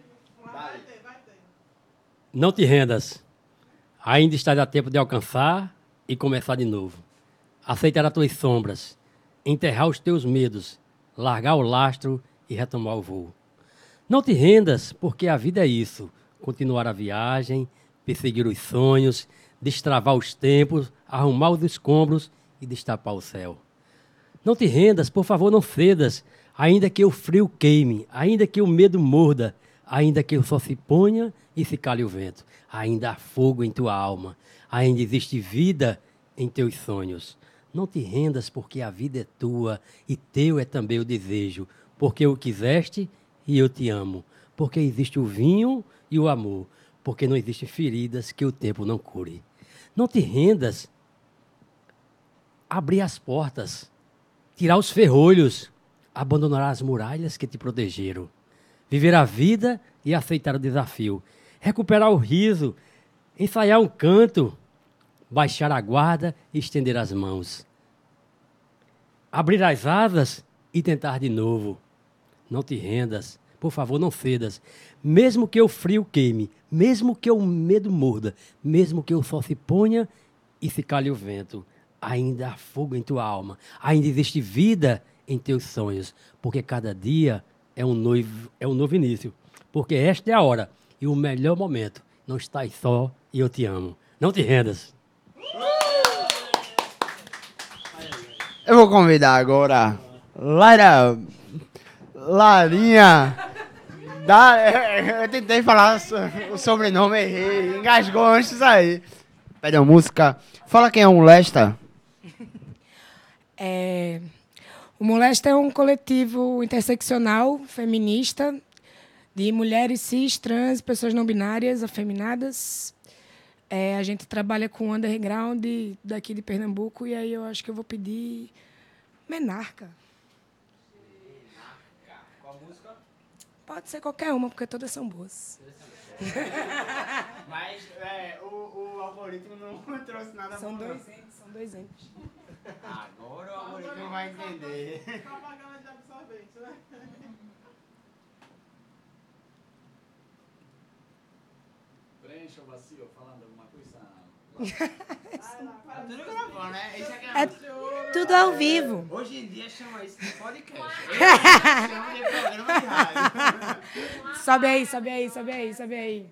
Não te rendas. Ainda está a tempo de alcançar e começar de novo. Aceitar as tuas sombras, enterrar os teus medos, largar o lastro e retomar o voo. Não te rendas, porque a vida é isso. Continuar a viagem, perseguir os sonhos, destravar os tempos, arrumar os escombros e destapar o céu. Não te rendas, por favor, não cedas, ainda que o frio queime, ainda que o medo morda, ainda que o sol se ponha e se cale o vento. Ainda há fogo em tua alma, ainda existe vida em teus sonhos. Não te rendas, porque a vida é tua e teu é também o desejo, porque o quiseste e eu te amo, porque existe o vinho e o amor, porque não existem feridas que o tempo não cure. Não te rendas, abrir as portas, tirar os ferrolhos, abandonar as muralhas que te protegeram, viver a vida e aceitar o desafio, recuperar o riso, ensaiar um canto, baixar a guarda e estender as mãos, abrir as asas e tentar de novo. Não te rendas, por favor, não cedas. Mesmo que o frio queime, mesmo que o medo morda, mesmo que o sol se ponha e se cale o vento, ainda há fogo em tua alma, ainda existe vida em teus sonhos, porque cada dia é um novo, é um novo início, porque esta é a hora e o melhor momento. Não estás só e eu te amo. Não te rendas. Eu vou convidar agora Lara, Larinha, da, eu tentei falar o sobrenome, errei, engasgou antes aí. Pede uma música. Fala quem é o Molesta. É, o Molesta é um coletivo interseccional, feminista, de mulheres cis, trans, pessoas não binárias, afeminadas. É, a gente trabalha com underground daqui de Pernambuco, e aí eu acho que eu vou pedir Menarca. Qual música? Pode ser qualquer uma, porque todas são boas. Mas é, o, o algoritmo não trouxe nada São bom. dois entes, são dois entes. Agora o algoritmo vai entender. Propaganda de absorvente, né? Preencha o vazio falando alguma coisa. Tudo gravando, né? Isso aqui É tudo ao vivo. Hoje em dia chama isso de podcast. Chama de programa de rádio. Sobe aí, sobe aí, sobe aí, sobe aí.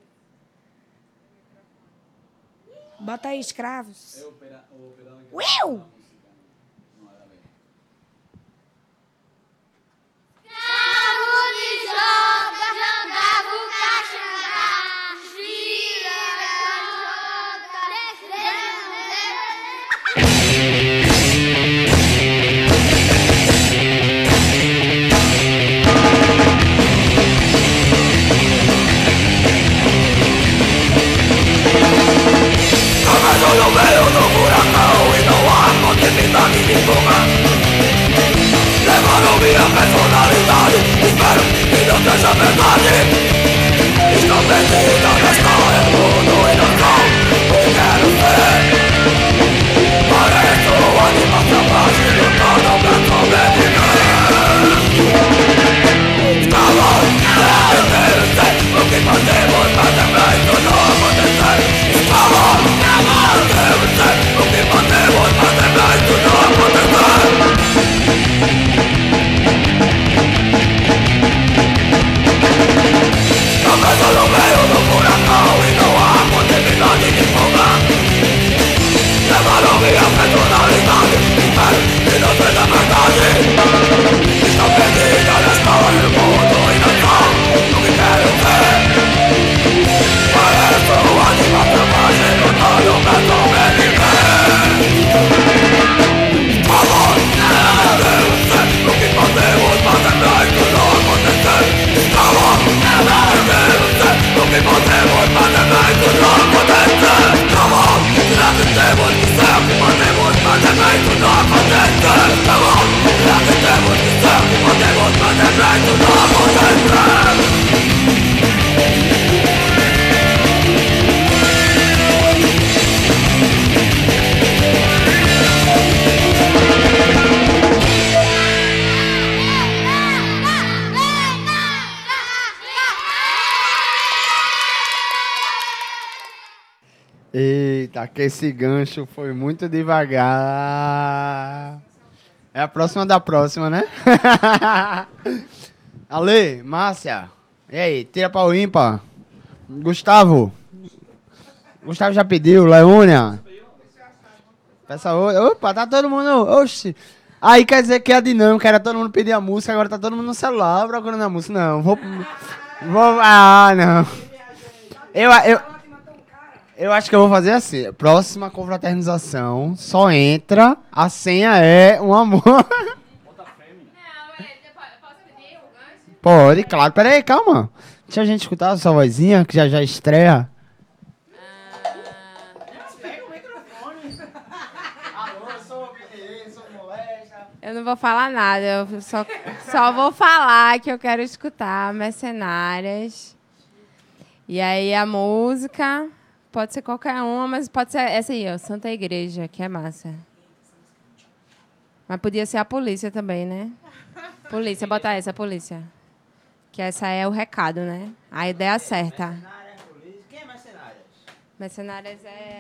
Bota aí, escravos. É o pera- o pedal que- Uiu! No meio do furacão e não há continuidade nenhuma. Levaram minha personalidade, espero que não seja verdade. Estou perdido nesta mundo e não sou o que quero ser. Pareço um animal selvagem lutando pra sobreviver. Estamos a entender o que fazemos, mas é pra Eita, que esse gancho foi muito devagar. É a próxima da próxima, né? Ale, Márcia. E aí, tira pra o ímpar. Gustavo. Gustavo já pediu, Leônia. Peça outra. Opa, tá todo mundo. Oxi. Aí quer dizer que a dinâmica era todo mundo pedir a música, agora tá todo mundo no celular procurando a música. Não, vou. Vou. Ah, não. Eu, eu, eu acho que eu vou fazer assim. Próxima confraternização, só entra, a senha é um amor. Pode, claro. Pera aí, calma. Deixa a gente escutar a sua vozinha, que já já estreia. Eu não vou falar nada, eu só, só vou falar que eu quero escutar Mercenárias. E aí a música pode ser qualquer uma, mas pode ser essa aí, ó, Santa Igreja, que é massa. Mas podia ser a Polícia também, né? Polícia, bota essa, Polícia. Que essa é o recado, né? A ideia certa. Quem é Mercenárias? Mercenárias é...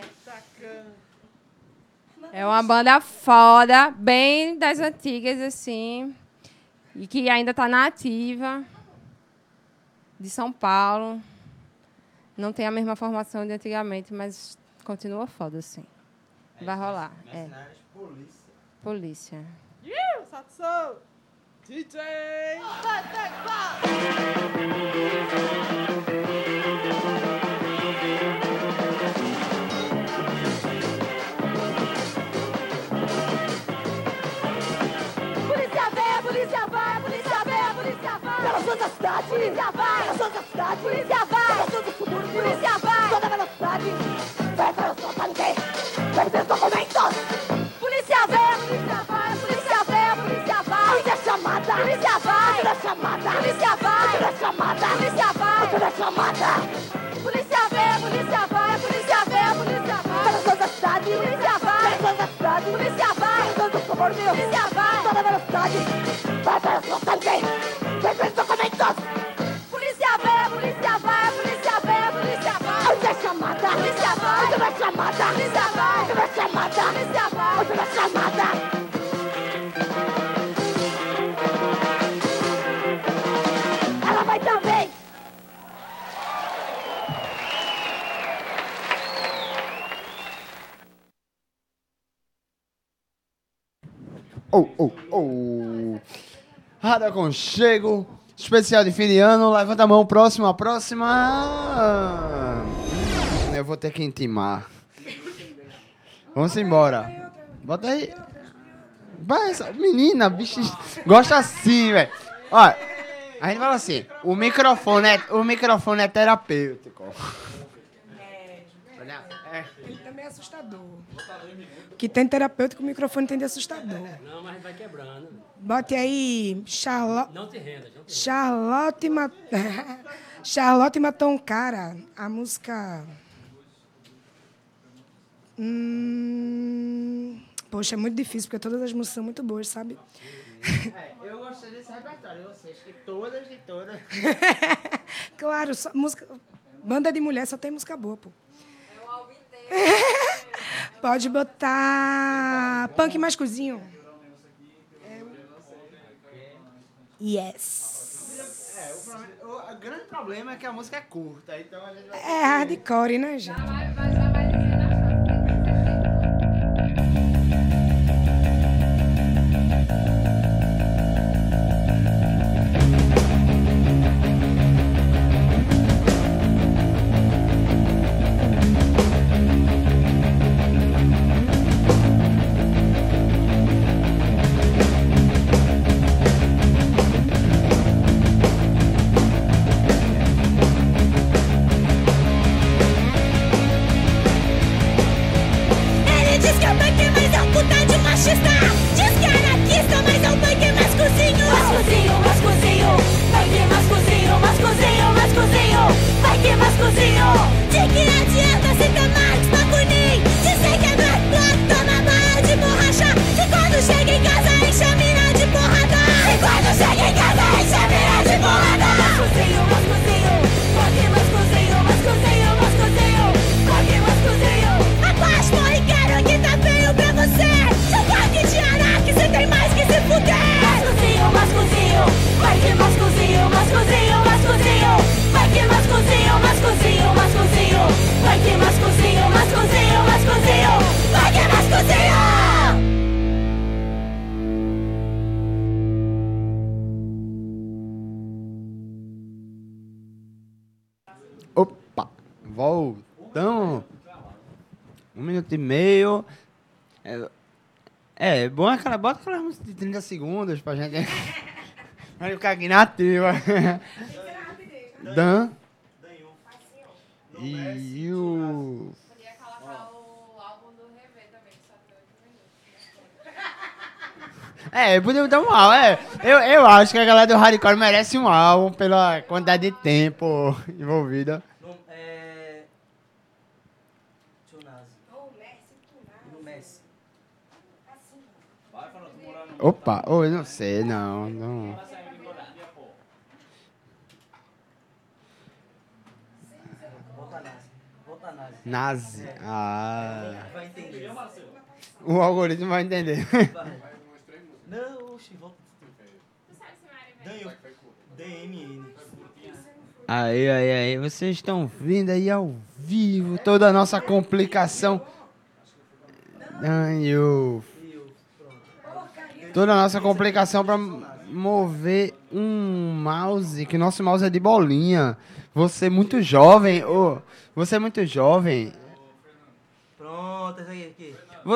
É uma banda foda, bem das antigas, assim, e que ainda está na ativa, de São Paulo. Não tem a mesma formação de antigamente, mas continua foda, assim. Vai rolar. É. Polícia. Polícia. Yeah, Satsu! D J! Polícia vem, polícia vai, polícia vem, polícia vai. Pelas ruas da cidade, polícia vai. Pelas ruas da cidade, polícia vai. Pelas ruas do subúrbio, polícia vai. Toda velocidade, vai para soltar ninguém. Vai ter documentos. Polícia vem, polícia vai, polícia vem, polícia vai. Polícia chamada, polícia vai. Polícia chamada, polícia vai. Polícia chamada, polícia vai. Polícia chamada. Polícia vem, polícia vai, polícia vem, polícia vai. Pelas ruas da cidade, polícia vai. Pelas ruas da cidade, polícia vai. Pelas ruas do subúrbio, polícia vai. Toda velocidade, vai para soltar ninguém. Vai ter documentos. Polícia vem, polícia vai, polícia vem, polícia vai. Polícia chamada, polícia vai. Polícia chamada, polícia vai. Polícia chamada, polícia vai. Polícia chamada. Ela vai também. Oh, oh, oh. Rádio Aconchego, especial de fim de ano. Levanta a mão, próxima, próxima. Eu vou ter que intimar. Vamos embora. Bota aí. Vai, essa menina, bicho, gosta assim, velho. Olha, a gente fala assim, o microfone é, o microfone é terapêutico. É. Ele também é assustador. Que tem terapêutico, o microfone tem de assustador. Não, mas vai quebrando. Bote aí, Charlotte. Não te renda, não te renda. Charlotte, Ma... Charlotte Matoncara, a música. Hum... Poxa, é muito difícil, porque todas as músicas são muito boas, sabe? É, eu gostei desse repertório de vocês, que todas e todas. Claro, só música. Banda de mulher só tem música boa, pô. Pode botar punk mais cozinho. Yes. É, o, problema, o, o grande problema é que a música é curta, então a gente vai... É hardcore, né, gente? Voltamos. Um minuto e meio. É, é bom aquela. Bota aquela música de trinta segundos pra gente. Pra ficar aqui na ativa. Dan. E o. É, podemos dar um álbum, é. Eu, eu acho que a galera do hardcore merece um álbum pela quantidade de tempo envolvida. É... Tionazi. No Messi. Opa, oh, eu não sei, não, não. Nazi. Ah. Vai entender. O algoritmo vai entender. Não, oxi, volta. D M N. Aí, aí, aí, vocês estão vendo aí ao vivo toda a nossa complicação. Ai, eu... Toda a nossa complicação para mover um mouse, que nosso mouse é de bolinha. Você é muito jovem, ô, você é muito jovem. Pronto, essa aqui. aqui. Vo...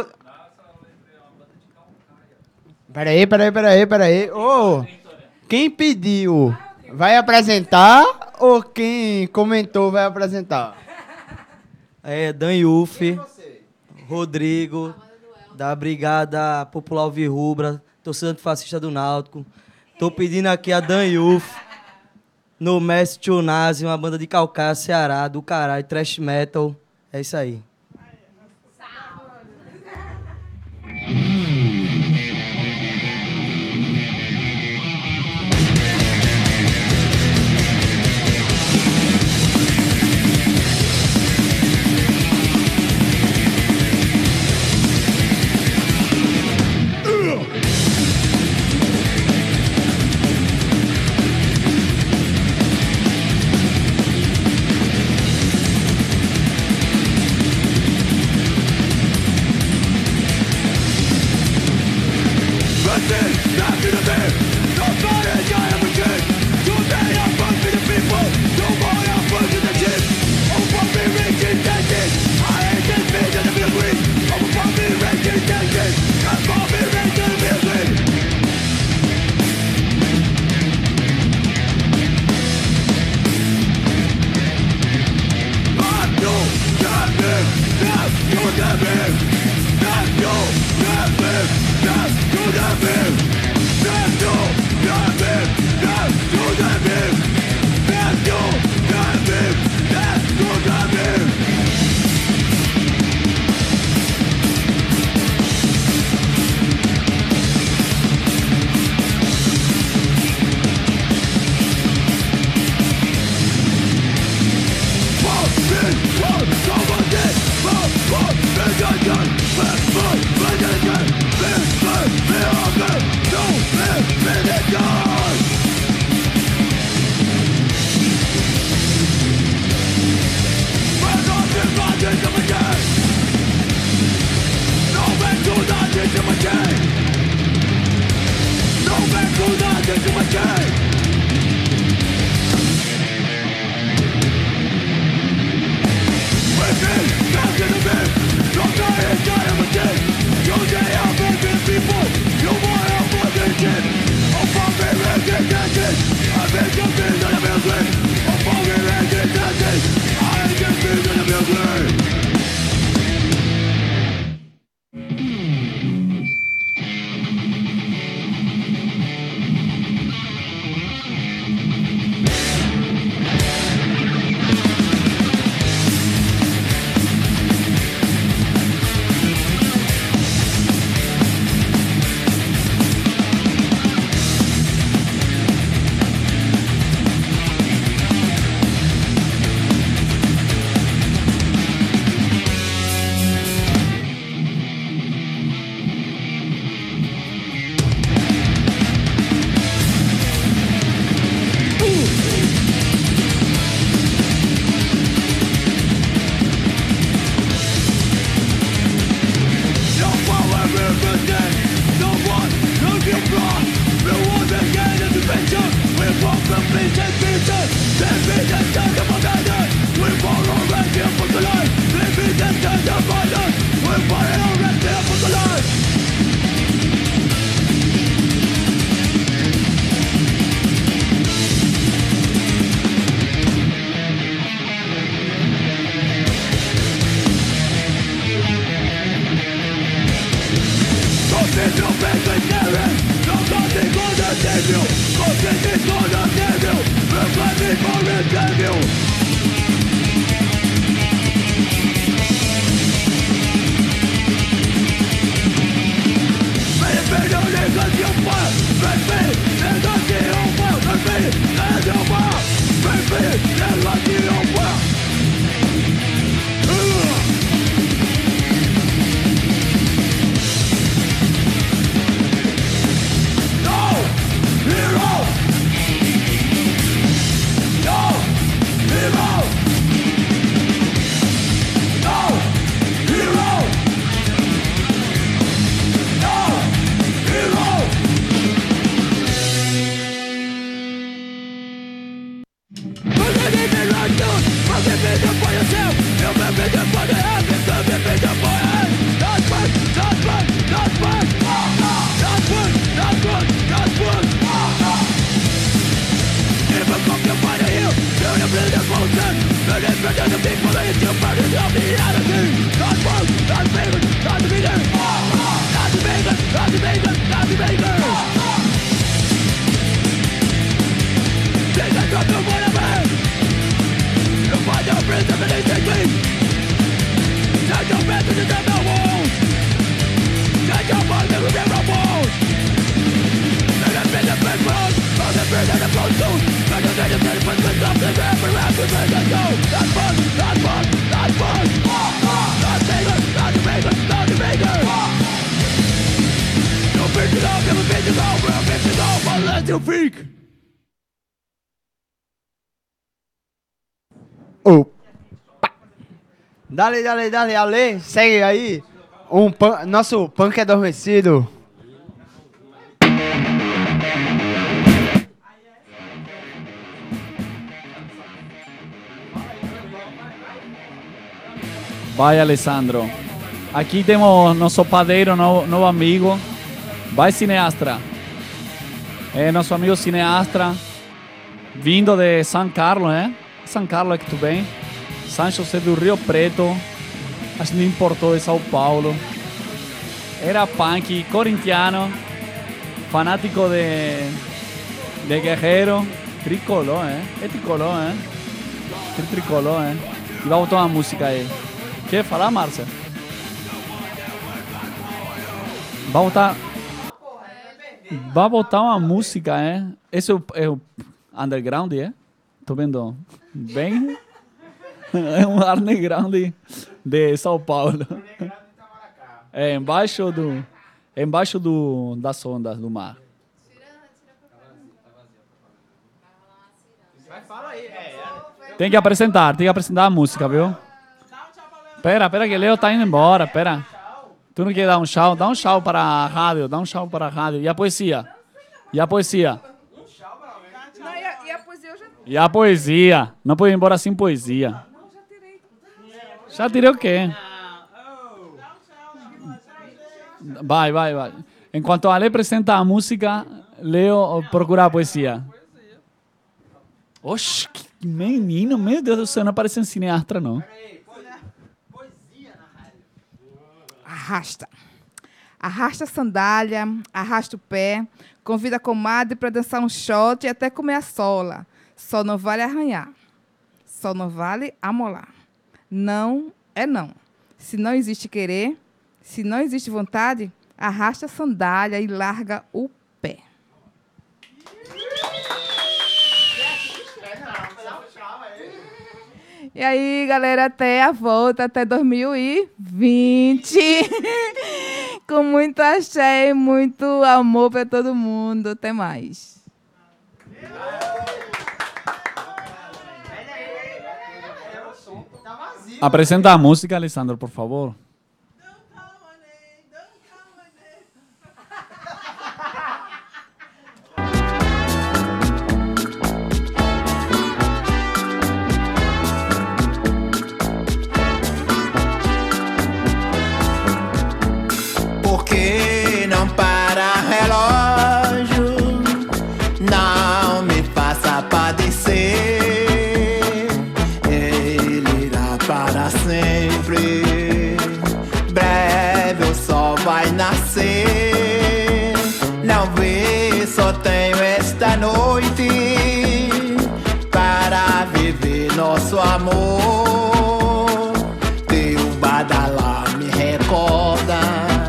Peraí, peraí, peraí, peraí. Ô, quem pediu vai apresentar ou quem comentou vai apresentar? É, Dan Yuf, Rodrigo, da Brigada Popular Alvirrubra, torcida antifascista do Náutico. Tô pedindo aqui a Dan Yuf, no Messi Tionazi, uma banda de Calcaia, Ceará, do caralho, thrash metal. É isso aí. Uh! conheceu, eu bebi depois de rap, eu bebi depois de rap. That's good, that's good, that's good. That's good, that's good, that's good. Even come to find a hill, you're the business process. You're the business of people that you still find it of the reality. That's good, that's bigger, that's bigger. That's bigger, that's bigger, that's bigger. This is not the one of me. You find your friends and they take me. Take your best and you take the walls. Take your mind and remember the walls. Let them be the best road. All the fear that the flow soon. Let them be the best friends and stop the rapper after the best go. That's fun, that's fun, that's fun. That's bigger, that's bigger, that's bigger. No bitch it up, never bitch it over, bitch it over, unless you freak. Opa! Dale, dale, dale, Ale, segue aí. Um pan, nosso punk adormecido. Vai, Alessandro. Aqui temos nosso padeiro, novo, novo amigo. Vai, cineastra. É nosso amigo cineastra, vindo de São Carlos, né? São Carlos é que tu vem. São José do Rio Preto. A gente importou de São Paulo. Era punk, corintiano, fanático de, de Guerreiro. Tricolor, né? É tricolor, né? Tri tricolor, né? E vai botar uma música aí. Quer falar, Márcia? Vai botar... Vai botar uma música, é? Esse é o, é o underground, é? Tô vendo bem... É um underground de São Paulo. É embaixo do... É embaixo do, das ondas do mar. Tem que apresentar, tem que apresentar a música, viu? Pera, pera que o Leo tá indo embora, pera. Tu não quer dar um tchau? Dá um tchau para a rádio, dá um tchau para a rádio. E a poesia? E a poesia? Não, e a, e a poesia eu já... E a poesia? Não pode ir embora sem poesia. Não, já tirei. Já tirei o quê? Vai, vai, vai. Enquanto a Ale apresenta a música, Leo procura a poesia. Oxe, que menino, meu Deus do céu, não parece um cineasta, não. Arrasta. Arrasta a sandália, arrasta o pé, convida a comadre para dançar um shot e até comer a sola. Só não vale arranhar. Só não vale amolar. Não é não. Se não existe querer, se não existe vontade, arrasta a sandália e larga o pé. E aí, galera, até a volta, até dois mil e vinte. Com muito axé e muito amor para todo mundo. Até mais. Apresenta a música, Alessandro, por favor. Não para relógio, não me faça padecer. Ele irá para sempre. Breve o sol vai nascer. Não vê, só tenho esta noite para viver nosso amor. Teu badalá me recorda.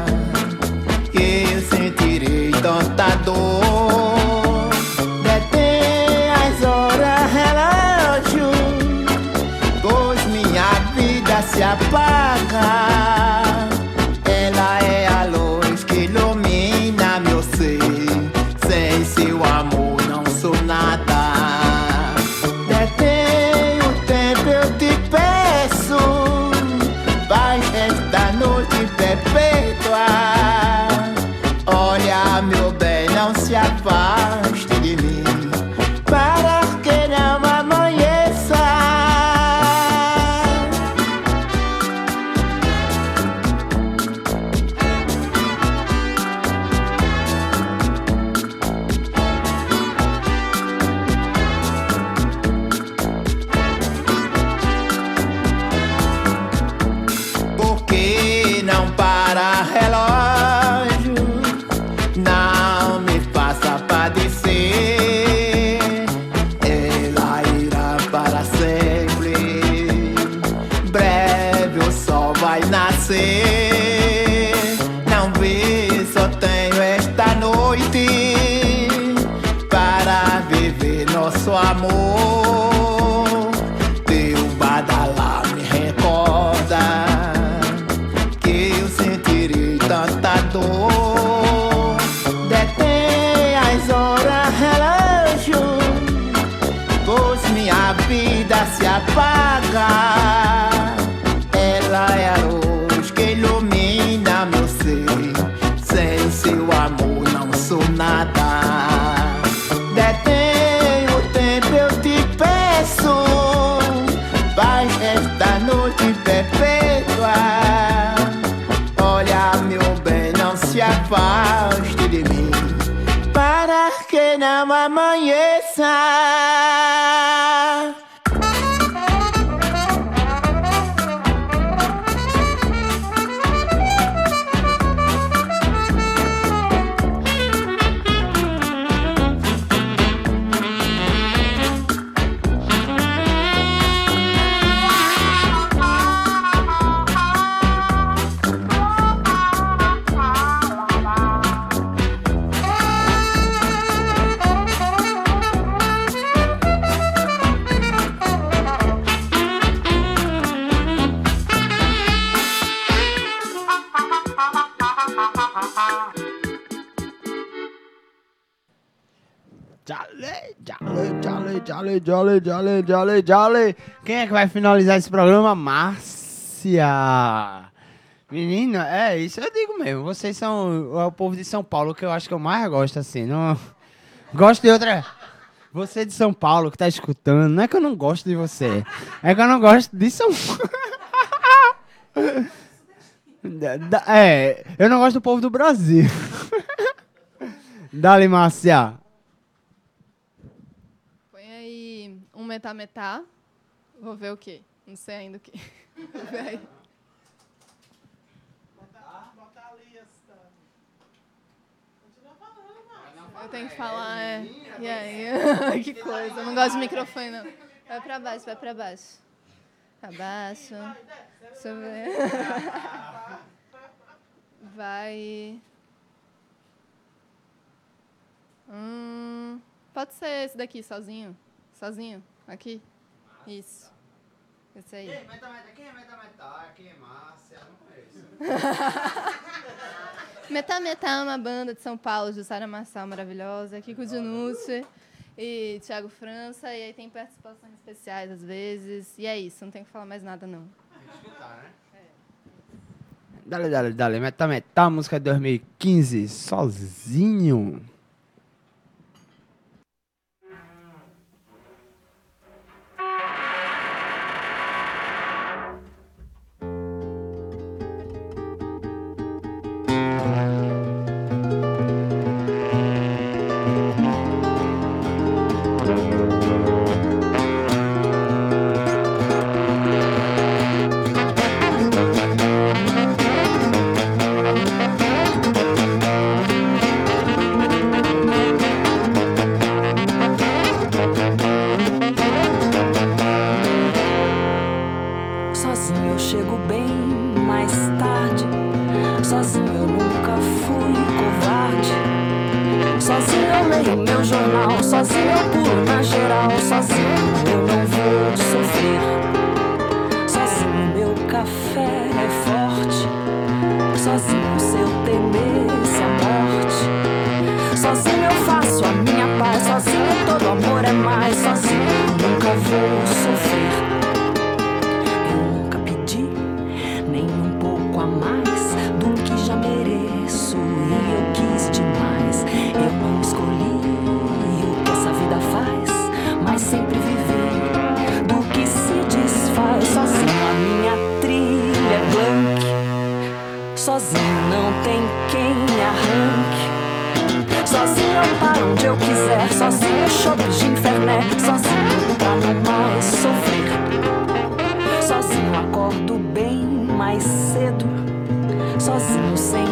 Tanta dor, detém as horas relógio, pois minha vida se apaga. Ela é a luz que ilumina meu ser, sem seu amor não sou nada. Detém o tempo, eu te peço, faz esta noite perpétua. Olha, meu bem, não se afaste de mim, para que não amanheça. relógio, não me faça padecer. Ela irá para sempre, breve o sol vai nascer. Não vê, só tenho esta noite para viver nosso amor. Teu badalá me recorda que eu sentirei tanta dor. Detém as horas, relógio, pois minha vida se apaga. Ela é a luz que ilumina meu ser, sem seu amor não sou nada. Detém o tempo, eu te peço, faz esta noite perpétua. Olha, meu bem, não se afaste de mim, para que não amanheça. Jolly, jolly, jolly, jolly, jolly, jolly, jolly, jolly. Quem é que vai finalizar esse programa? Márcia. Menina, é isso eu digo mesmo. Vocês são é o povo de São Paulo que eu acho que eu mais gosto, assim. Não gosto de outra. Você de São Paulo que tá escutando, não é que eu não gosto de você. É que eu não gosto de São Paulo. É, eu não gosto do povo do Brasil. Dali, Márcia. Um metá metá. Vou ver o quê? Não sei ainda o quê. Vou ver aí. Eu tenho que falar, é. E aí? Que coisa. Eu não gosto de microfone, não. Vai pra baixo, vai pra baixo. Pra baixo. Deixa eu ver. Vai. Hum, pode ser esse daqui, sozinho. Sozinho? Aqui? Isso. Esse aí. Quem é meta, meta? Quem é meta, meta? Quem é Márcia? Não conheço. Metá Metá é uma banda de São Paulo, Jussara Marçal, maravilhosa. Kiko Dinucci e Thiago França. E aí tem participações especiais às vezes. E é isso, não tem que falar mais nada, não. Tem que escutar, né? É. Dale, dale, dale. Metá Metá, música de dois mil e quinze. Sozinho. Sozinho sem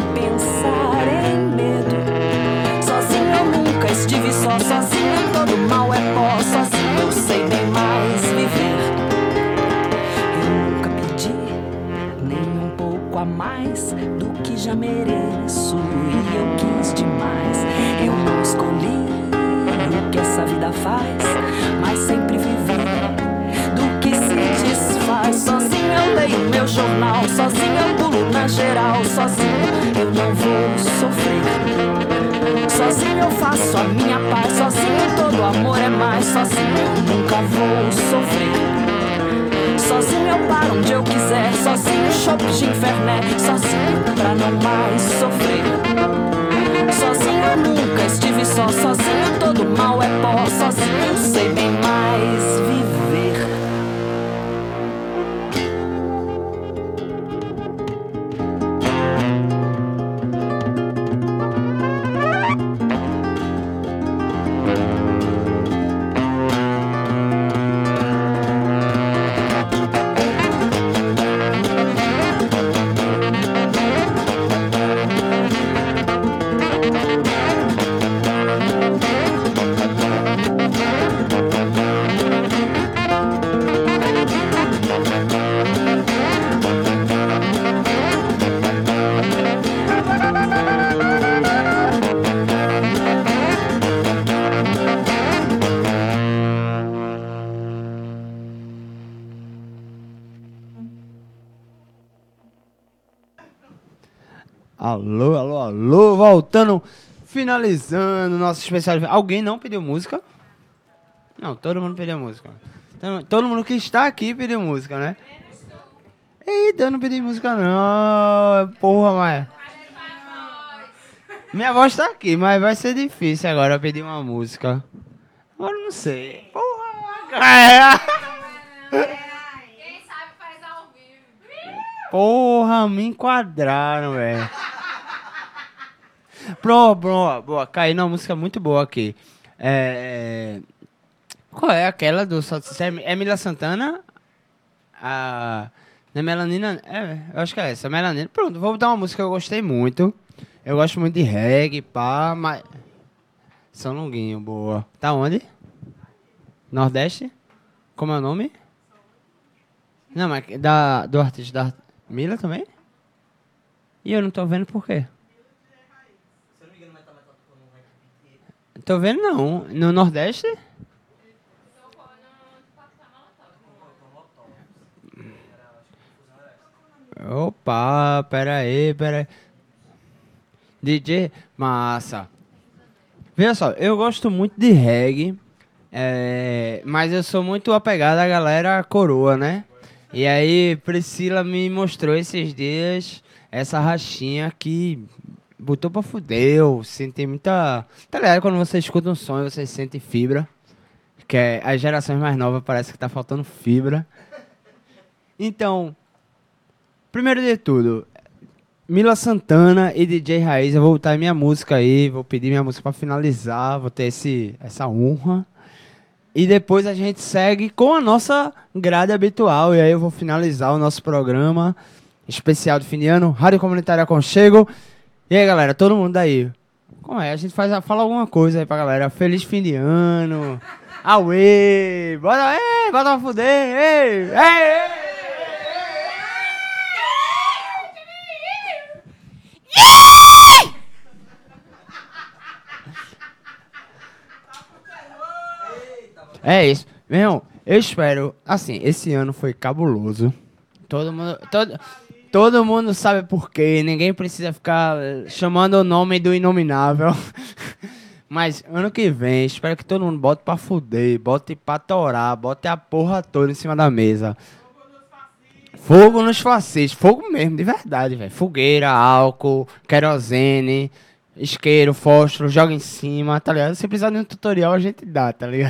mais do que já mereço. E eu quis demais. Eu não escolhi o que essa vida faz, mas sempre vivi do que se desfaz. Sozinho eu leio meu jornal, sozinho eu pulo na geral, sozinho eu não vou sofrer. Sozinho eu faço a minha paz, sozinho todo amor é mais, sozinho eu nunca vou sofrer. Sozinho eu paro onde eu quiser, sozinho chope de inferné, sozinho pra não mais sofrer. Sozinho eu nunca estive só, sozinho todo mal é pó, sozinho eu sei bem mais viver. Alô, alô, alô, voltando, finalizando nosso especial. Alguém não pediu música? Não, todo mundo pediu música. Então, todo mundo que está aqui pediu música, né? Eita, eu não pedi música não, porra, mas... Minha voz tá aqui, mas vai ser difícil agora eu pedir uma música. Agora eu não sei. Porra, Porra, me enquadraram, velho. Pronto, boa, boa. Caiu numa música muito boa aqui. É... Qual é aquela do... É Emília Santana? A... Não é Melanina? É, eu acho que é essa, Melanina. Pronto, vou botar uma música que eu gostei muito. Eu gosto muito de reggae, pá, mas... São Longuinho, boa. Tá onde? Nordeste? Como é o nome? Não, mas da, do artista da... Mila também? E eu não tô vendo por quê? Tô vendo não. No Nordeste? Opa, pera aí, pera aí. D J, massa. Veja só, eu gosto muito de reggae, é, mas eu sou muito apegado à galera coroa, né? E aí, Priscila me mostrou esses dias essa rachinha que botou pra fuder. Eu senti muita... Tá ligado? Quando você escuta um som e você sente fibra. Que é, as gerações mais novas parece que tá faltando fibra. Então, primeiro de tudo, Mila Santana e D J Raiz. Eu vou botar minha música aí, vou pedir minha música pra finalizar, vou ter esse, essa honra. E depois a gente segue com a nossa grade habitual. E aí eu vou finalizar o nosso programa especial de fim de ano, Rádio Comunitária Aconchego. E aí, galera, todo mundo aí. Como é? A gente faz, fala alguma coisa aí pra galera. Feliz fim de ano. Auê! Bora, ei, bora pra fuder! Ei, ei, ei! É isso. Meu irmão, eu espero... Assim, esse ano foi cabuloso. Todo mundo... Todo, todo mundo sabe por quê. Ninguém precisa ficar chamando o nome do inominável. Mas ano que vem, espero que todo mundo bote pra fuder, bote pra torar, bote a porra toda em cima da mesa. Fogo nos fascistas. Fogo mesmo, de verdade, velho. Fogueira, álcool, querosene... Isqueiro, fósforo, joga em cima, tá ligado? Se precisar de um tutorial, a gente dá, tá ligado?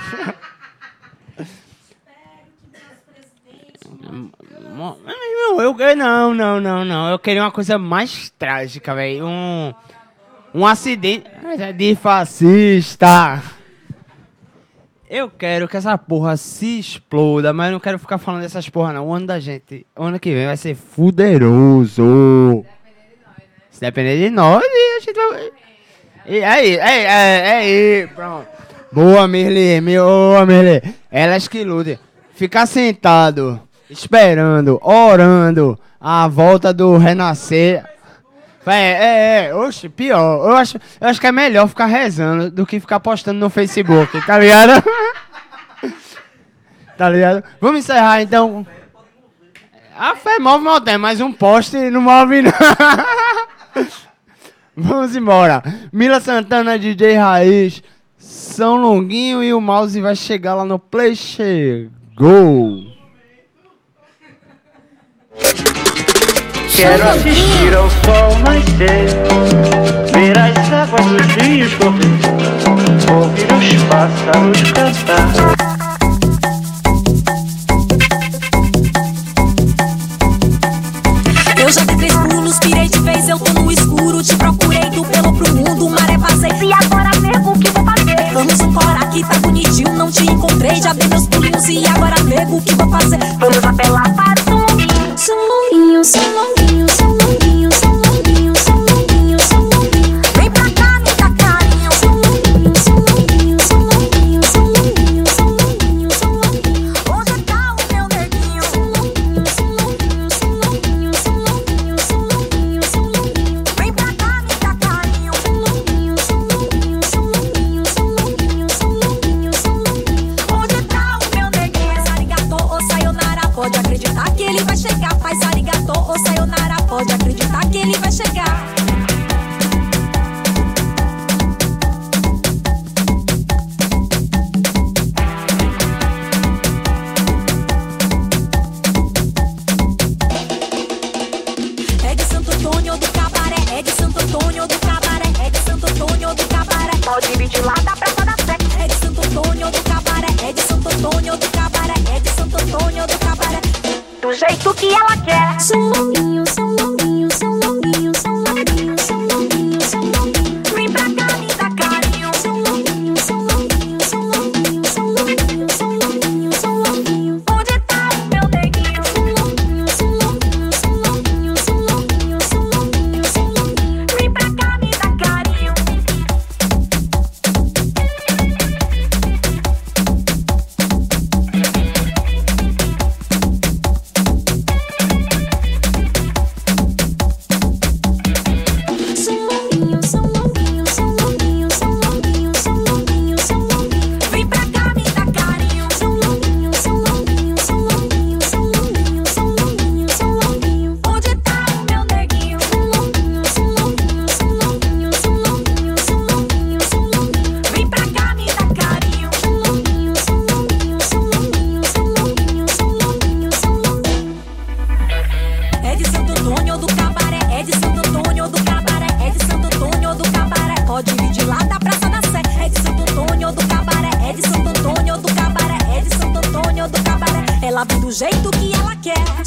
eu, eu, não, não, não, não. Eu queria uma coisa mais trágica, velho. Um, um acidente de fascista. Eu quero que essa porra se exploda, mas eu não quero ficar falando dessas porra, não. O ano da gente, o ano que vem vai ser fuderoso. Se depender de nós, a gente vai... E aí, aí, aí, pronto. Boa, Mirli, boa, Mirli. Elas que lutem. Ficar sentado esperando, orando a volta do Renascer. É, é, é, oxe, pior. Eu acho, eu acho que é melhor ficar rezando do que ficar postando no Facebook, tá ligado? Tá ligado? Vamos encerrar então. A fé move montanha, mas um poste não move não. Vamos embora. Mila Santana, D J Raiz, São Longuinho e o mouse vai chegar lá no Play. Chegou. Quero assistir ao sol nascer, ver as águas dos rios correr, ouvir os pássaros cantar. Eu já dei três pulos, pirei de vez, eu tô no escuro. Te procurei do pelo pro mundo, maré passei. E agora nego o que vou fazer? Vamos embora que tá bonitinho, não te encontrei. Já dei meus pulinhos e agora nego o que vou fazer? Vamos apelar para o São Longuinho. São Longuinho, São Longuinho, São Longuinho, São Longuinho, São Longuinho, São Longuinho. Vem pra cá, me dá carinho. São Longuinho, São Longuinho, São Longuinho, São Longuinho, São Longuinho, São Longuinho. Onde tá o meu neguinho? São Longuinho, São Longuinho, São Longuinho, São Longuinho, São Longuinho, São Longuinho. Vem pra cá, me dá carinho. São Longuinho, São Longuinho, São Longuinho, São Longuinho, São Longuinho, São Longuinho. Onde tá o meu neguinho? Faz arigato ou sayonara, pode acreditar que ele vai chegar. Faz arigato ou sayonara, pode acreditar que ele vai chegar. É de Santo Antônio do Cabaré, é de Santo Antônio do Cabaré, é de Santo Antônio do Cabaré. Pode vir de lá da Praça da Sé. É de Santo Antônio do Cabaré, é de Santo Antônio do Cabaré, é de Santo Antônio do Cabaré. Do jeito que ela quer. São Longuinho, São Longuinho, São Longuinho, São Longuinho, São Longuinho, São Longuinho. Vem pra cá, me dá carinho. São Longuinho, São Longuinho, São Longuinho, São Longuinho, São Longuinho, São Longuinho. Onde tá o meu neguinho? São Longuinho, São Longuinho, São Longuinho, São Longuinho, São Longuinho, São Longuinho. Vem pra cá, me dá carinho. São Longuinho, São Longuinho, São Longuinho, São Longuinho, São Longuinho. Vem pra cá, me dá carinho. São Longuinho, São Longuinho, São Longuinho, São Longuinho, São Longuinho, São Longuinho. Onde tá o meu neguinho? São Longuinho, São Longuinho, São Longuinho, São Longuinho, São Longuinho, São Longuinho. Vem pra cá, me dá carinho. São Longuinho, São Longuinho, São Longuinho, São Longuinho, São Longuinho, São Longuinho. É de Santo Antônio do Cabaré, é de Santo Antônio do Cabaré, é de Santo Antônio do Cabaré. Pode vir de lá da Praça da Sé. É de Santo Antônio do Cabaré, é de Santo Antônio do Cabaré, é de Santo Antônio do Cabaré. Ela vem do jeito que ela quer.